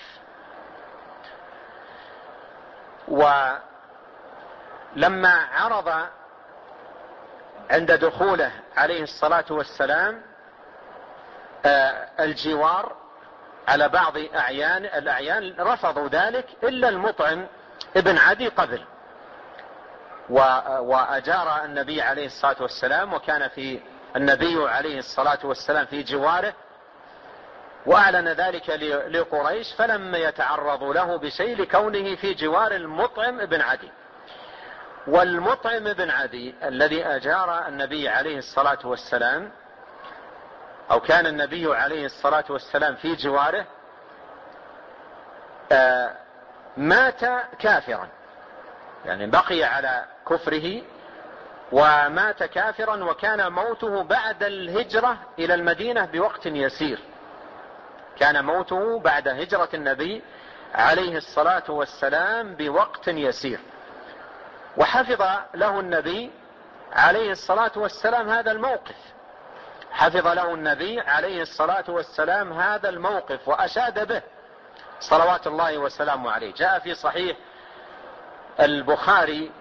ولما عرض عند دخوله عليه الصلاة والسلام الجوار على بعض الأعيان رفضوا ذلك إلا المطعم ابن عدي قبل، وأجار النبي عليه الصلاة والسلام، وكان في النبي عليه الصلاة والسلام في جواره وأعلن ذلك لقريش، فلم يتعرضوا له بشيء لكونه في جوار المطعم ابن عدي. والمطعم ابن عدي الذي أجار النبي عليه الصلاة والسلام أو كان النبي عليه الصلاة والسلام في جواره مات كافرا، يعني بقي على كفره ومات كافرا، وكان موته بعد الهجرة إلى المدينة بوقت يسير، كان موته بعد هجرة النبي عليه الصلاة والسلام بوقت يسير. وحفظ له النبي عليه الصلاة والسلام هذا الموقف، حفظ له النبي عليه الصلاة والسلام هذا الموقف وأشاد به صلوات الله وسلامه عليه. جاء في صحيح البخاري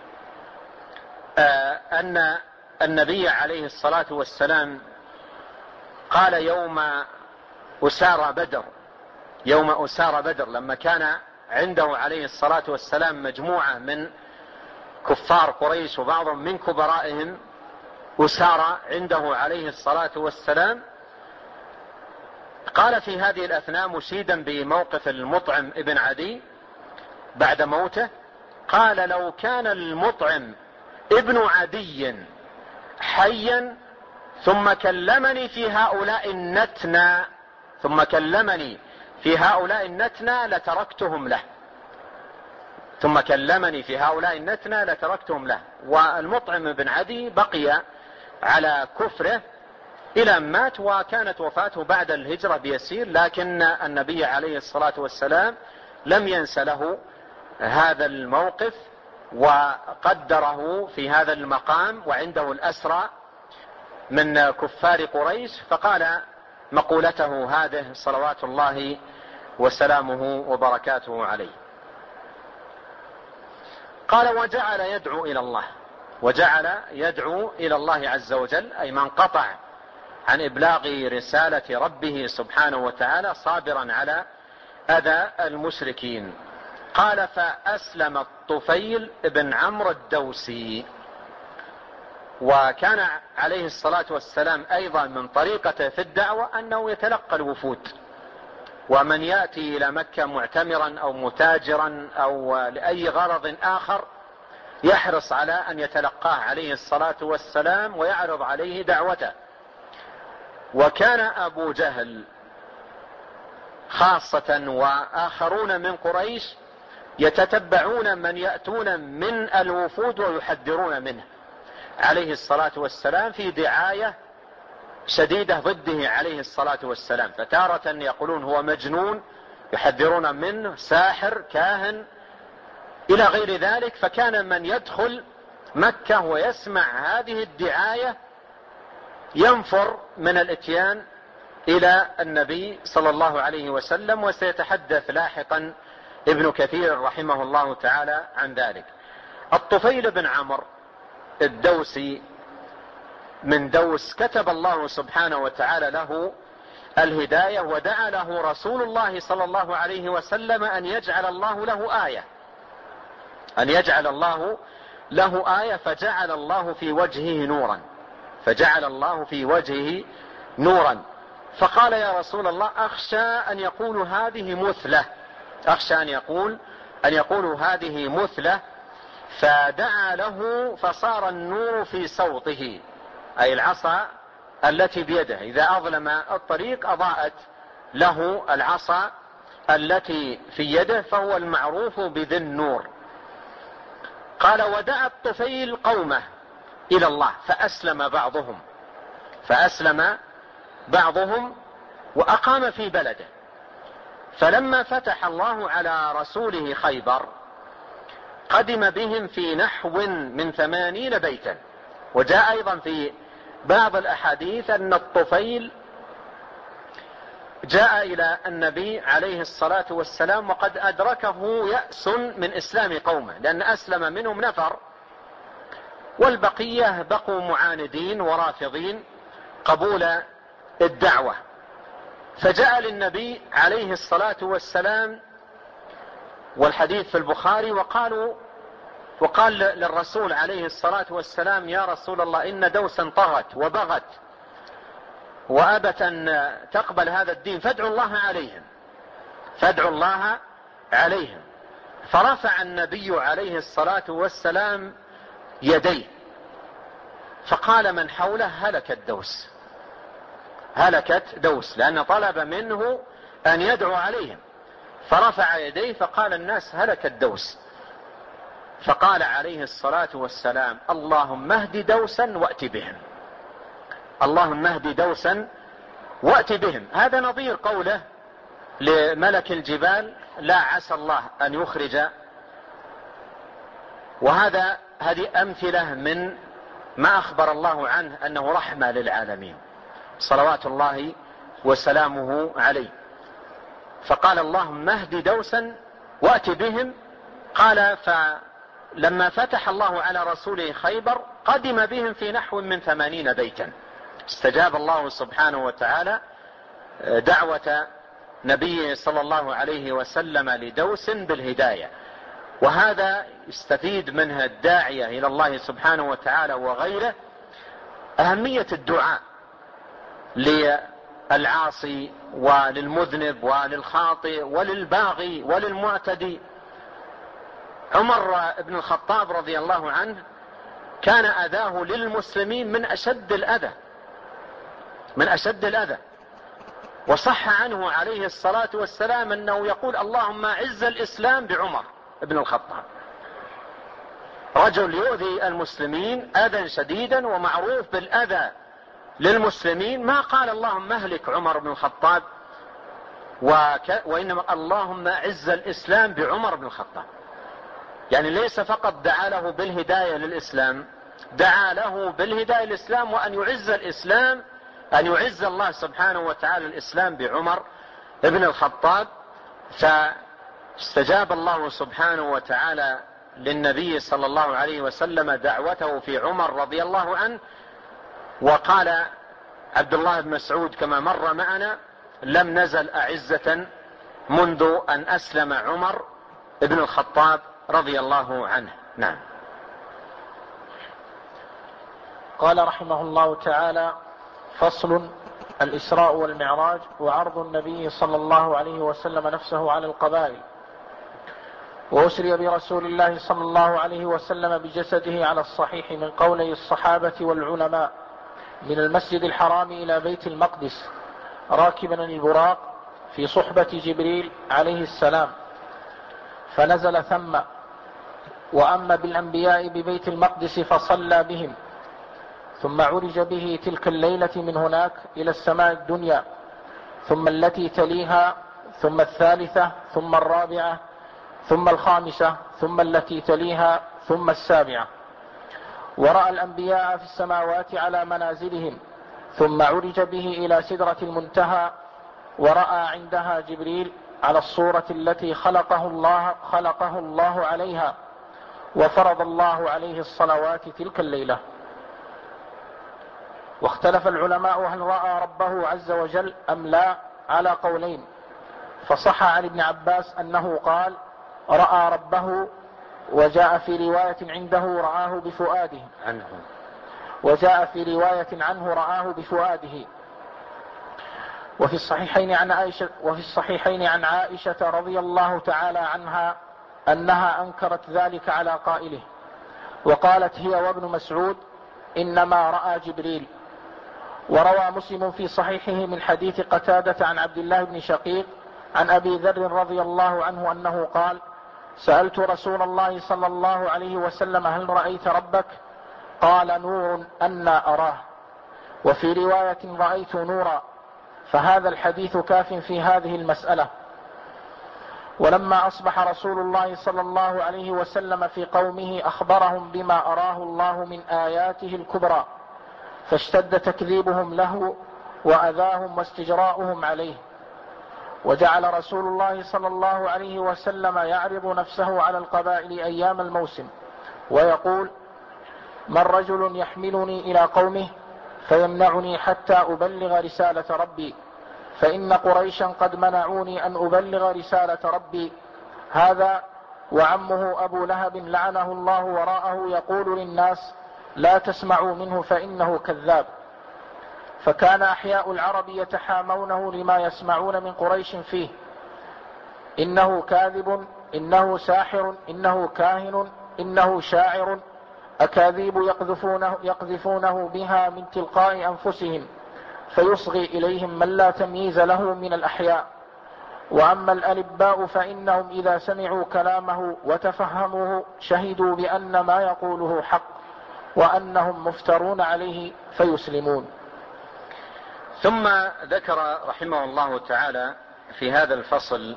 أن النبي عليه الصلاة والسلام قال يوم أسار بدر لما كان عنده عليه الصلاة والسلام مجموعة من كفار قريش وبعضهم من كبرائهم أسار عنده عليه الصلاة والسلام، قال في هذه الأثناء مشيدا بموقف المطعم ابن عدي بعد موته، قال لو كان المطعم ابن عدي حيا ثم كلمني في هؤلاء النتنى لتركتهم له. ثم كلمني في هؤلاء النتنى لتركتهم له. والمطعم بن عدي بقي على كفره إلى أن مات، وكانت وفاته بعد الهجرة بيسير، لكن النبي عليه الصلاة والسلام لم ينس له هذا الموقف وقدره في هذا المقام، وعنده الأسرى من كفار قريش، فقال مقولته هذه صلوات الله وسلامه وبركاته عليه. قال وجعل يدعو إلى الله، وجعل يدعو إلى الله عز وجل، أي من قطع عن إبلاغ رسالة ربه سبحانه وتعالى صابرا على أذى المشركين. قال فأسلم الطفيل بن عمرو الدوسي. وكان عليه الصلاة والسلام أيضا من طريقته في الدعوة أنه يتلقى الوفود، ومن يأتي إلى مكة معتمرا أو متاجرا أو لأي غرض آخر يحرص على أن يتلقاه عليه الصلاة والسلام ويعرض عليه دعوته. وكان أبو جهل خاصة وآخرون من قريش يتتبعون من يأتون من الوفود ويحذرون منه عليه الصلاة والسلام في دعاية شديدة ضده عليه الصلاة والسلام، فتارة يقولون هو مجنون يحذرون منه، ساحر، كاهن، إلى غير ذلك. فكان من يدخل مكة ويسمع هذه الدعاية ينفر من الاتيان إلى النبي صلى الله عليه وسلم، وسيتحدث لاحقا ابن كثير رحمه الله تعالى عن ذلك. الطفيل بن عمرو الدوسي من دوس كتب الله سبحانه وتعالى له الهداية، ودعا له رسول الله صلى الله عليه وسلم أن يجعل الله له آية، أن يجعل الله له آية، فجعل الله في وجهه نورا، فجعل الله في وجهه نورا. فقال يا رسول الله أخشى أن يقول هذه مثلة، أخشى أن يقول هذه مثلة. فدعا له فصار النور في صوته، أي العصا التي بيده إذا أظلم الطريق أضاءت له العصا التي في يده، فهو المعروف بذي النور. قال ودعا الطفيل قومه إلى الله فأسلم بعضهم وأقام في بلده. فلما فتح الله على رسوله خيبر قدم بهم في نحو من 80 بيتا. وجاء أيضا في بعض الأحاديث أن الطفيل جاء إلى النبي عليه الصلاة والسلام وقد أدركه يأس من إسلام قومه، لأن أسلم منهم نفر والبقية بقوا معاندين ورافضين قبول الدعوة. فجاء للنبي عليه الصلاة والسلام، والحديث في البخاري، وقال للرسول عليه الصلاة والسلام يا رسول الله إن دوسا طغت وبغت وأبت أن تقبل هذا الدين، فادعوا الله عليهم. فرفع النبي عليه الصلاة والسلام يديه فقال من حوله هلكت دوس، لأن طلب منه أن يدعو عليهم، فرفع يديه فقال الناس هلكت دوس. فقال عليه الصلاة والسلام اللهم اهد دوسا وأت بهم، اللهم اهد دوسا وأت بهم. هذا نظير قوله لملك الجبال لا عسى الله أن يخرج. هذه أمثلة من ما أخبر الله عنه أنه رحمة للعالمين صلوات الله وسلامه عليه. فقال اللهم اهد دوسا وأت بهم. قال فلما فتح الله على رسوله خيبر قدم بهم في نحو من 80 بيتا. استجاب الله سبحانه وتعالى دعوة نبيه صلى الله عليه وسلم لدوس بالهداية. وهذا يستفيد منها الداعية إلى الله سبحانه وتعالى وغيره أهمية الدعاء للعاصي وللمذنب وللخاطئ وللباغي وللمعتدي. عمر بن الخطاب رضي الله عنه كان أذاه للمسلمين من أشد الأذى، وصح عنه عليه الصلاة والسلام أنه يقول اللهم أعز الإسلام بعمر بن الخطاب، رجل يؤذي المسلمين أذى شديدا ومعروف بالأذى للمسلمين، ما قال اللهم اهلك عمر بن الخطاب، وإنما اللهم أعز الإسلام بعمر بن الخطاب. يعني ليس فقط دعا له بالهداية للإسلام، دعا له بالهداية للإسلام، وأن يعز الإسلام، أن يعز الله سبحانه وتعالى الإسلام بعمر بن الخطاب. فاستجاب الله سبحانه وتعالى للنبي صلى الله عليه وسلم دعوته في عمر رضي الله عنه. وقال عبد الله بن مسعود كما مر معنا: لم نزل أعزة منذ أن أسلم عمر بن الخطاب رضي الله عنه. نعم. قال رحمه الله تعالى: فصل: الإسراء والمعراج وعرض النبي صلى الله عليه وسلم نفسه على القبائل. وأسري برسول الله صلى الله عليه وسلم بجسده على الصحيح من قولي الصحابة والعلماء من المسجد الحرام إلى بيت المقدس راكبا البراق في صحبة جبريل عليه السلام، فنزل ثم. وأما بالأنبياء ببيت المقدس فصلى بهم، ثم عرج به تلك الليلة من هناك إلى السماء الدنيا، ثم التي تليها، ثم الثالثة، ثم الرابعة، ثم الخامسة، ثم التي تليها، ثم السابعة. ورأى الأنبياء في السماوات على منازلهم، ثم عرج به إلى سدرة المنتهى، ورأى عندها جبريل على الصورة التي خلقه الله عليها، وفرض الله عليه الصلوات تلك الليلة. واختلف العلماء هل رأى ربه عز وجل أم لا على قولين، فصح عن ابن عباس أنه قال: رأى ربه، وجاء في رواية عنده رآه بفؤاده عنه، وجاء في رواية عنه رآه بفؤاده. وفي الصحيحين عن عائشة رضي الله تعالى عنها أنها أنكرت ذلك على قائله، وقالت هي وابن مسعود إنما رأى جبريل. وروى مسلم في صحيحه من حديث قتادة عن عبد الله بن شقيق عن أبي ذر رضي الله عنه أنه قال: سألت رسول الله صلى الله عليه وسلم هل رأيت ربك؟ قال: نور أنا أراه. وفي رواية رأيت نورا. فهذا الحديث كاف في هذه المسألة. ولما أصبح رسول الله صلى الله عليه وسلم في قومه أخبرهم بما أراه الله من آياته الكبرى، فاشتد تكذيبهم له وأذاهم واستجراؤهم عليه. وجعل رسول الله صلى الله عليه وسلم يعرض نفسه على القبائل أيام الموسم ويقول: من رجل يحملني إلى قومه فيمنعني حتى أبلغ رسالة ربي، فإن قريشا قد منعوني أن أبلغ رسالة ربي. هذا وعمه أبو لهب لعنه الله وراءه يقول للناس: لا تسمعوا منه فإنه كذاب. فكان أحياء العرب يتحامونه لما يسمعون من قريش فيه: إنه كاذب، إنه ساحر، إنه كاهن، إنه شاعر، أكاذيب يقذفونه بها من تلقاء أنفسهم، فيصغي إليهم من لا تمييز له من الأحياء. وأما الألباء فإنهم إذا سمعوا كلامه وتفهموه شهدوا بأن ما يقوله حق، وأنهم مفترون عليه فيسلمون. ثم ذكر رحمه الله تعالى في هذا الفصل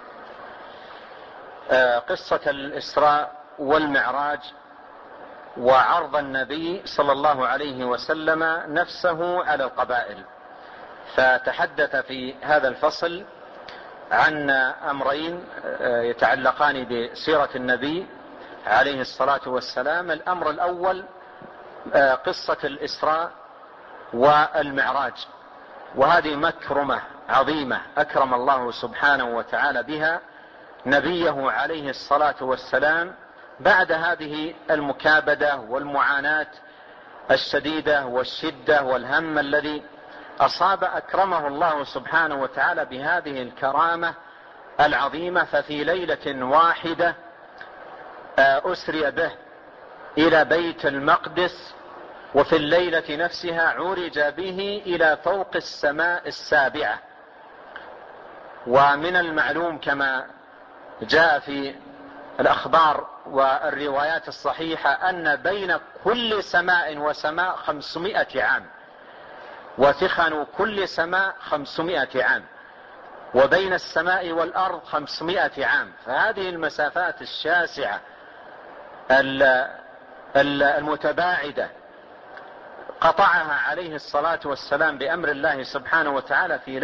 قصة الإسراء والمعراج وعرض النبي صلى الله عليه وسلم نفسه على القبائل. فتحدث في هذا الفصل عن أمرين يتعلقان بسيرة النبي عليه الصلاة والسلام. الأمر الأول قصة الإسراء والمعراج، وهذه مكرمة عظيمة أكرم الله سبحانه وتعالى بها نبيه عليه الصلاة والسلام بعد هذه المكابدة والمعاناة الشديدة والشدة والهم الذي أصاب. أكرمه الله سبحانه وتعالى بهذه الكرامة العظيمة. ففي ليلة واحدة أسري به إلى بيت المقدس، وفي الليلة نفسها عرج به إلى فوق السماء السابعة. ومن المعلوم كما جاء في الأخبار والروايات الصحيحة أن بين كل سماء وسماء 500 عام، وثخن كل سماء 500 عام، وبين السماء والأرض 500 عام. فهذه المسافات الشاسعة المتباعدة قطعها عليه الصلاة والسلام بأمر الله سبحانه وتعالى في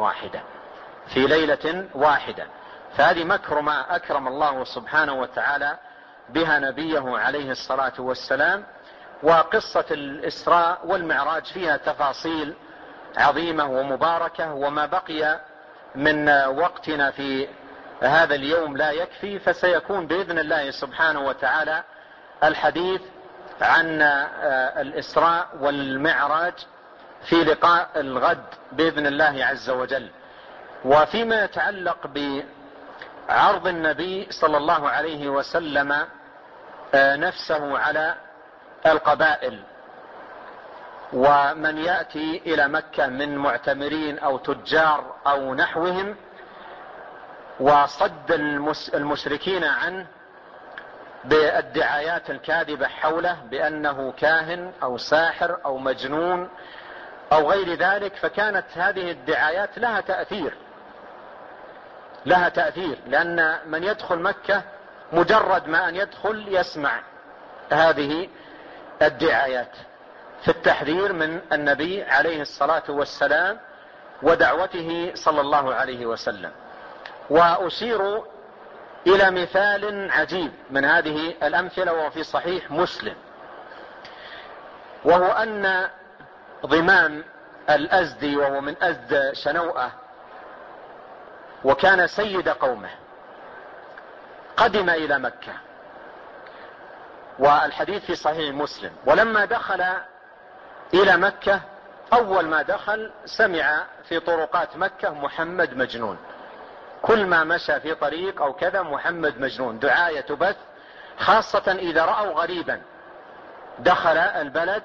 ليلة واحدة. فهذه مكرمة أكرم الله سبحانه وتعالى بها نبيه عليه الصلاة والسلام. وقصة الإسراء والمعراج فيها تفاصيل عظيمة ومباركة، وما بقي من وقتنا في هذا اليوم لا يكفي، فسيكون بإذن الله سبحانه وتعالى الحديث عن الإسراء والمعراج في لقاء الغد بإذن الله عز وجل. وفيما يتعلق بعرض النبي صلى الله عليه وسلم نفسه على القبائل ومن يأتي إلى مكة من معتمرين أو تجار أو نحوهم، وصد المشركين عنه بالدعايات الكاذبة حوله بأنه كاهن أو ساحر أو مجنون أو غير ذلك، فكانت هذه الدعايات لها تأثير، لأن من يدخل مكة مجرد ما أن يدخل يسمع هذه الدعايات في التحذير من النبي عليه الصلاة والسلام ودعوته صلى الله عليه وسلم. وأشير إلى مثال عجيب من هذه الأمثلة وهو في صحيح مسلم، وهو أن ضمام الأزدي، وهو من أزد شنوءة وكان سيد قومه، قدم إلى مكة، والحديث في صحيح مسلم. ولما دخل إلى مكة أول ما دخل سمع في طرقات مكة محمد مجنون، كل ما مشى في طريق أو كذا محمد مجنون، دعاية تبث، خاصة إذا رأوا غريبا دخل البلد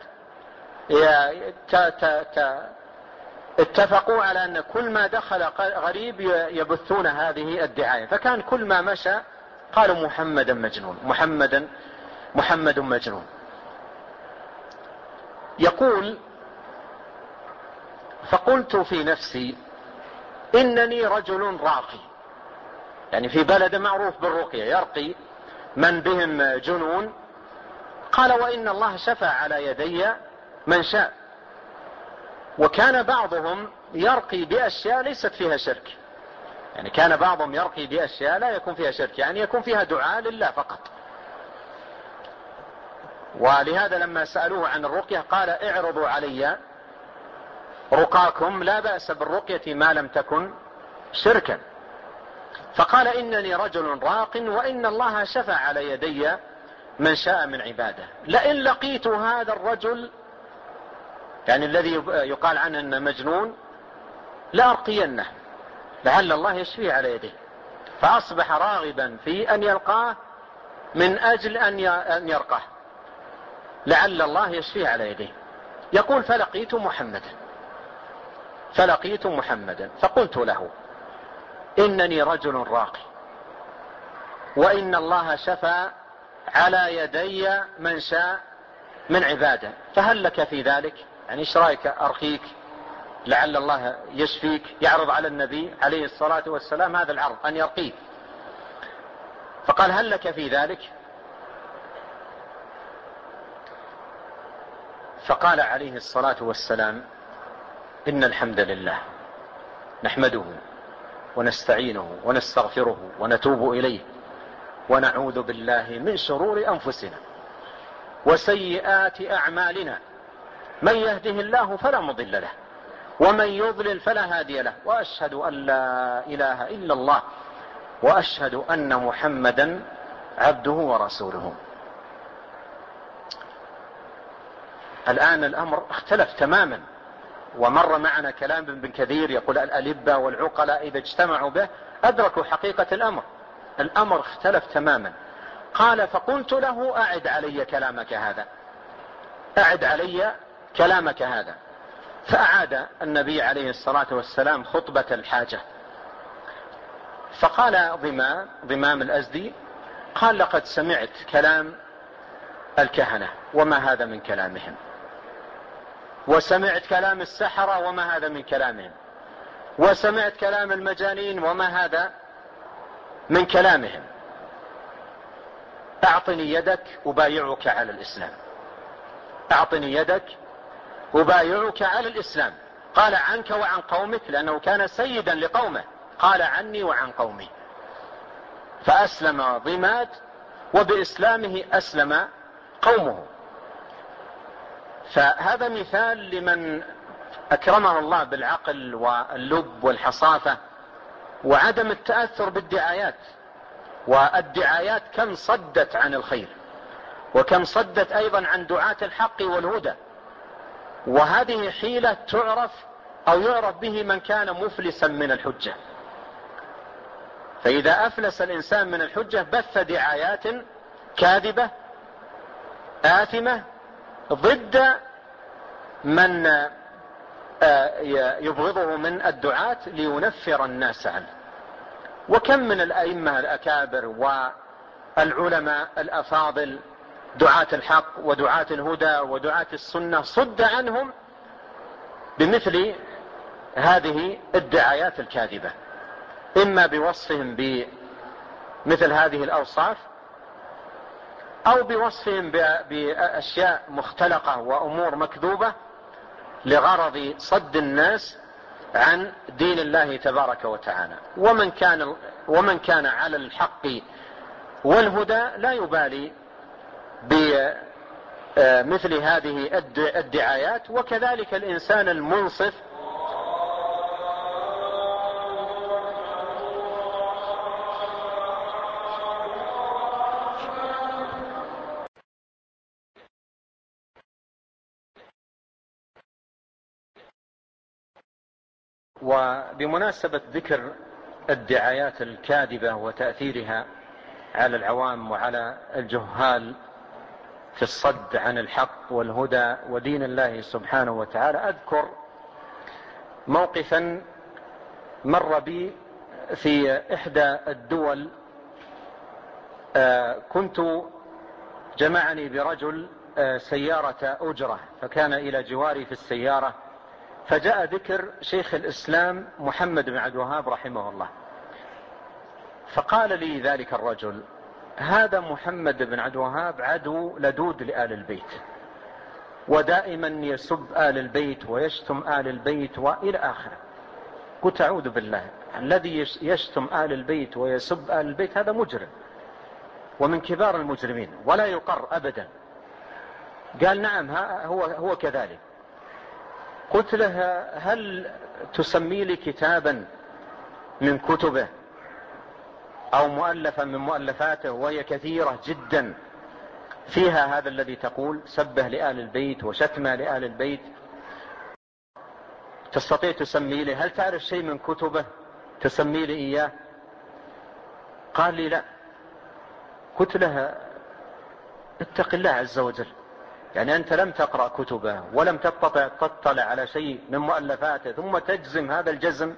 اتفقوا على أن كل ما دخل غريب يبثون هذه الدعاية، فكان كل ما مشى قالوا محمد مجنون، محمد مجنون. يقول: فقلت في نفسي إنني رجل راقي، يعني في بلد معروف بالرقية، يرقي من بهم جنون. قال: وإن الله شفى على يدي من شاء. وكان بعضهم يرقي بأشياء ليست فيها شرك، يعني كان بعضهم يرقي بأشياء لا يكون فيها شرك، يعني يكون فيها دعاء لله فقط. ولهذا لما سألوه عن الرقية قال: اعرضوا علي رقاكم، لا بأس بالرقية ما لم تكن شركا. فقال: إنني رجل راق وإن الله شفى على يدي من شاء من عباده، لئن لقيت هذا الرجل، يعني الذي يقال عنه أنه مجنون، لأرقينه لعل الله يشفيه على يديه. فأصبح راغبا في أن يلقاه من أجل أن يرقاه لعل الله يشفيه على يديه. يقول: فلقيت محمدا فقلت له: إنني رجل راقي وإن الله شفى على يدي من شاء من عباده، فهل لك في ذلك؟ يعني ايش رايك أرقيك لعل الله يشفيك؟ يعرض على النبي عليه الصلاة والسلام هذا العرض أن يرقيه. فقال: هل لك في ذلك؟ فقال عليه الصلاة والسلام: إن الحمد لله نحمده ونستعينه ونستغفره ونتوب إليه ونعوذ بالله من شرور أنفسنا وسيئات أعمالنا، من يهده الله فلا مضل له ومن يضلل فلا هادي له، وأشهد أن لا إله إلا الله وأشهد أن محمدا عبده ورسوله. الآن الأمر اختلف تماما، ومر معنا كلام ابن كثير يقول: الألبة والعقلاء إذا اجتمعوا به أدركوا حقيقة الأمر اختلف تماما. قال: فقلت له: أعد علي كلامك هذا. فأعاد النبي عليه الصلاة والسلام خطبة الحاجة. فقال ضمام الأزدي: قال لقد سمعت كلام الكهنة وما هذا من كلامهم، وسمعت كلام السحرة وما هذا من كلامهم، وسمعت كلام المجانين وما هذا من كلامهم، أعطني يدك أبايعك على الإسلام، أعطني يدك أبايعك على الإسلام. قال عنك وعن قومك، لأنه كان سيدا لقومه، قال عني وعن قومي. فأسلم ضماد، وبإسلامه أسلم قومه. فهذا مثال لمن أكرمه الله بالعقل واللب والحصافة وعدم التأثر بالدعايات. والدعايات كم صدت عن الخير، وكم صدت أيضا عن دعاة الحق والهدى. وهذه حيلة تعرف أو يعرف به من كان مفلسا من الحجة. فإذا أفلس الإنسان من الحجة بث دعايات كاذبة آثمة ضد من يبغضه من الدعاة لينفر الناس عنه. وكم من الأئمة الأكابر والعلماء الأفاضل دعاة الحق ودعاة الهدى ودعاة السنة صد عنهم بمثل هذه الدعايات الكاذبة، إما بوصفهم بمثل هذه الأوصاف، أو بوصفهم بأشياء مختلقة وأمور مكذوبة لغرض صد الناس عن دين الله تبارك وتعالى. ومن كان على الحق والهدى لا يبالي بمثل هذه الدعايات. وكذلك الإنسان المنصف وبمناسبة ذكر الدعايات الكاذبة وتأثيرها على العوام وعلى الجهال في الصد عن الحق والهدى ودين الله سبحانه وتعالى، أذكر موقفا مر بي في إحدى الدول. كنت جمعني برجل سيارة أجرة، فكان إلى جواري في السيارة، فجاء ذكر شيخ الإسلام محمد بن عبد الوهاب رحمه الله. فقال لي ذلك الرجل: هذا محمد بن عبد الوهاب عدو لدود لآل البيت، ودائما يسب آل البيت ويشتم آل البيت وإلى آخره. قلت: أعوذ بالله، الذي يشتم آل البيت ويسب آل البيت هذا مجرم ومن كبار المجرمين ولا يقر أبدا. قال: نعم هو كذلك. قلت له: هل تسمي لي كتابا من كتبه أو مؤلفا من مؤلفاته، وهي كثيرة جدا، فيها هذا الذي تقول، سبه لآل البيت وشتمه لآل البيت، تستطيع تسمي لي؟ هل تعرف شيء من كتبه تسمي لي إياه؟ قال لي: لا. قلت له: اتق الله عز وجل، يعني أنت لم تقرأ كتبه ولم تطلع على شيء من مؤلفاته ثم تجزم هذا الجزم؟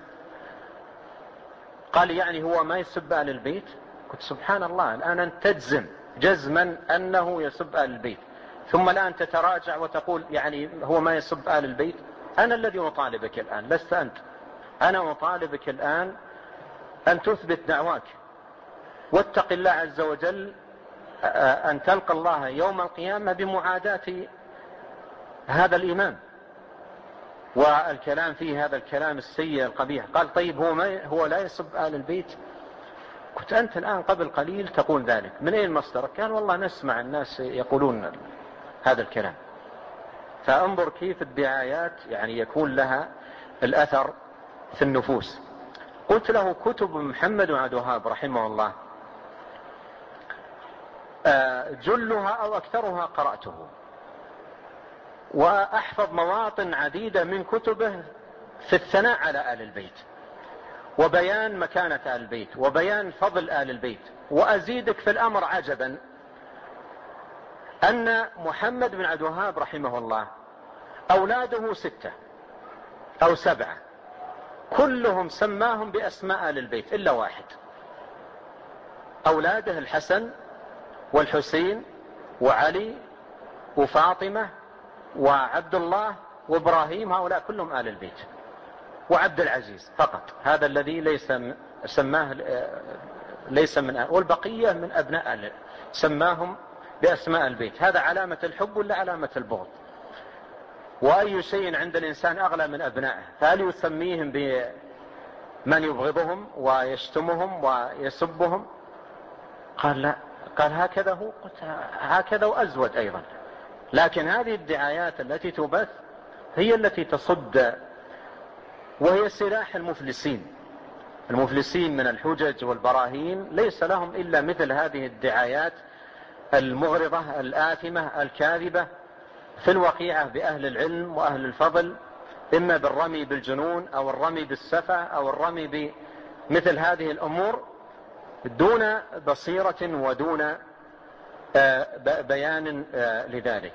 قال: يعني هو ما يسب آل البيت؟ قلت: سبحان الله، الآن أنت تجزم جزما أنه يسب آل البيت، ثم الآن تتراجع وتقول يعني هو ما يسب آل البيت. أنا الذي أطالبك الآن، لست أنت. أنا أطالبك الآن أن تثبت دعواك، واتق الله عز وجل أن تلقى الله يوم القيامة بمعاداة هذا الإمام والكلام فيه هذا الكلام السيء القبيح. قال: طيب هو لا يسب آل البيت؟ كنت أنت الآن قبل قليل تقول ذلك، من أين مصدرك؟ قال: والله نسمع الناس يقولون هذا الكلام. فانظر كيف الدعايات يعني يكون لها الأثر في النفوس. قلت له: كتب محمد بن عبد الوهاب رحمه الله جلها أو أكثرها قرأته، وأحفظ مواطن عديدة من كتبه في الثناء على آل البيت وبيان مكانة آل البيت وبيان فضل آل البيت. وأزيدك في الأمر عجبا أن محمد بن عبد الوهاب رحمه الله أولاده 6 أو 7، كلهم سماهم بأسماء آل البيت إلا واحد. أولاده الحسن والحسين وعلي وفاطمة وعبد الله وإبراهيم، هؤلاء كلهم آل البيت، وعبد العزيز فقط، هذا الذي ليس من والبقية من أبناء سماهم بأسماء البيت. هذا علامة الحب ولا علامة البغض؟ وأي شيء عند الإنسان أغلى من أبنائه؟ فهل يسميهم بمن يبغضهم ويشتمهم ويسبهم؟ قال لا، قال هكذا هو، هكذا وأزود أيضا. لكن هذه الدعايات التي تبث هي التي تصد، وهي سلاح المفلسين من الحجج والبراهين، ليس لهم إلا مثل هذه الدعايات المغرضة الآثمة الكاذبة في الوقيعة بأهل العلم وأهل الفضل، إما بالرمي بالجنون أو الرمي بالسفة أو الرمي بمثل هذه الأمور دون بصيرة ودون بيان لذلك.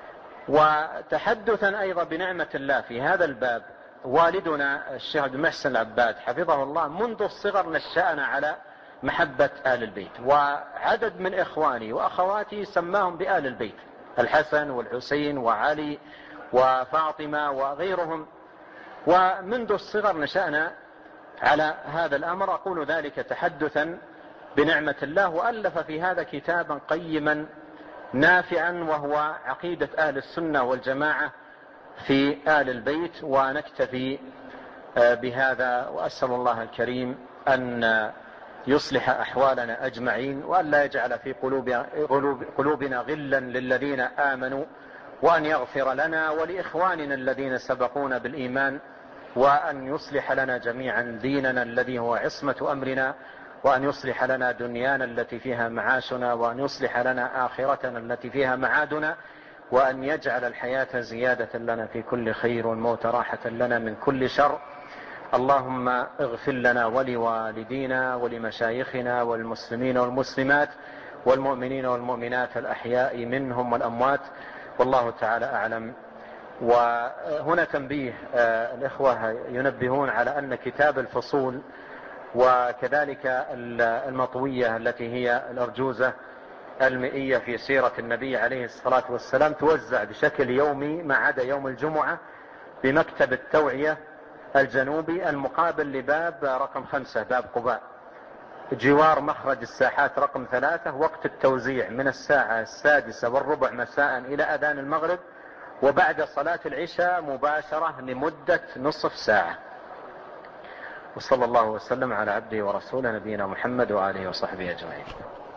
وتحدثا أيضا بنعمة الله في هذا الباب، والدنا الشيخ عبد المحسن العباد حفظه الله منذ الصغر نشأنا على محبة آل البيت، وعدد من إخواني وأخواتي سماهم بآل البيت، الحسن والحسين وعلي وفاطمة وغيرهم، ومنذ الصغر نشأنا على هذا الأمر. أقول ذلك تحدثا بنعمة الله. وألف في هذا كتابا قيما نافعا، وهو عقيدة أهل السنة والجماعة في آل البيت. ونكتفي بهذا، وأسأل الله الكريم أن يصلح أحوالنا أجمعين، وأن لا يجعل في قلوبنا غلا للذين آمنوا، وأن يغفر لنا ولإخواننا الذين سبقونا بالإيمان، وأن يصلح لنا جميعا ديننا الذي هو عصمة أمرنا، وأن يصلح لنا دنيانا التي فيها معاشنا، وأن يصلح لنا آخرتنا التي فيها معادنا، وأن يجعل الحياة زيادة لنا في كل خير والموت راحة لنا من كل شر. اللهم اغفر لنا ولوالدينا ولمشايخنا والمسلمين والمسلمات والمؤمنين والمؤمنات الأحياء منهم والأموات، والله تعالى أعلم. وهنا تنبيه، الإخوة ينبهون على أن كتاب الفصول وكذلك المطوية التي هي الأرجوزة المئية في سيرة النبي عليه الصلاة والسلام توزع بشكل يومي ما عدا يوم الجمعة بمكتب التوعية الجنوبي المقابل لباب رقم 5 باب قباء، جوار مخرج الساحات رقم 3. وقت التوزيع من الساعة 6:15 مساء إلى أذان المغرب، وبعد صلاة العشاء مباشرة لمدة نصف ساعة. وصلى الله وسلم على عبده ورسوله نبينا محمد وآله وصحبه أجمعين.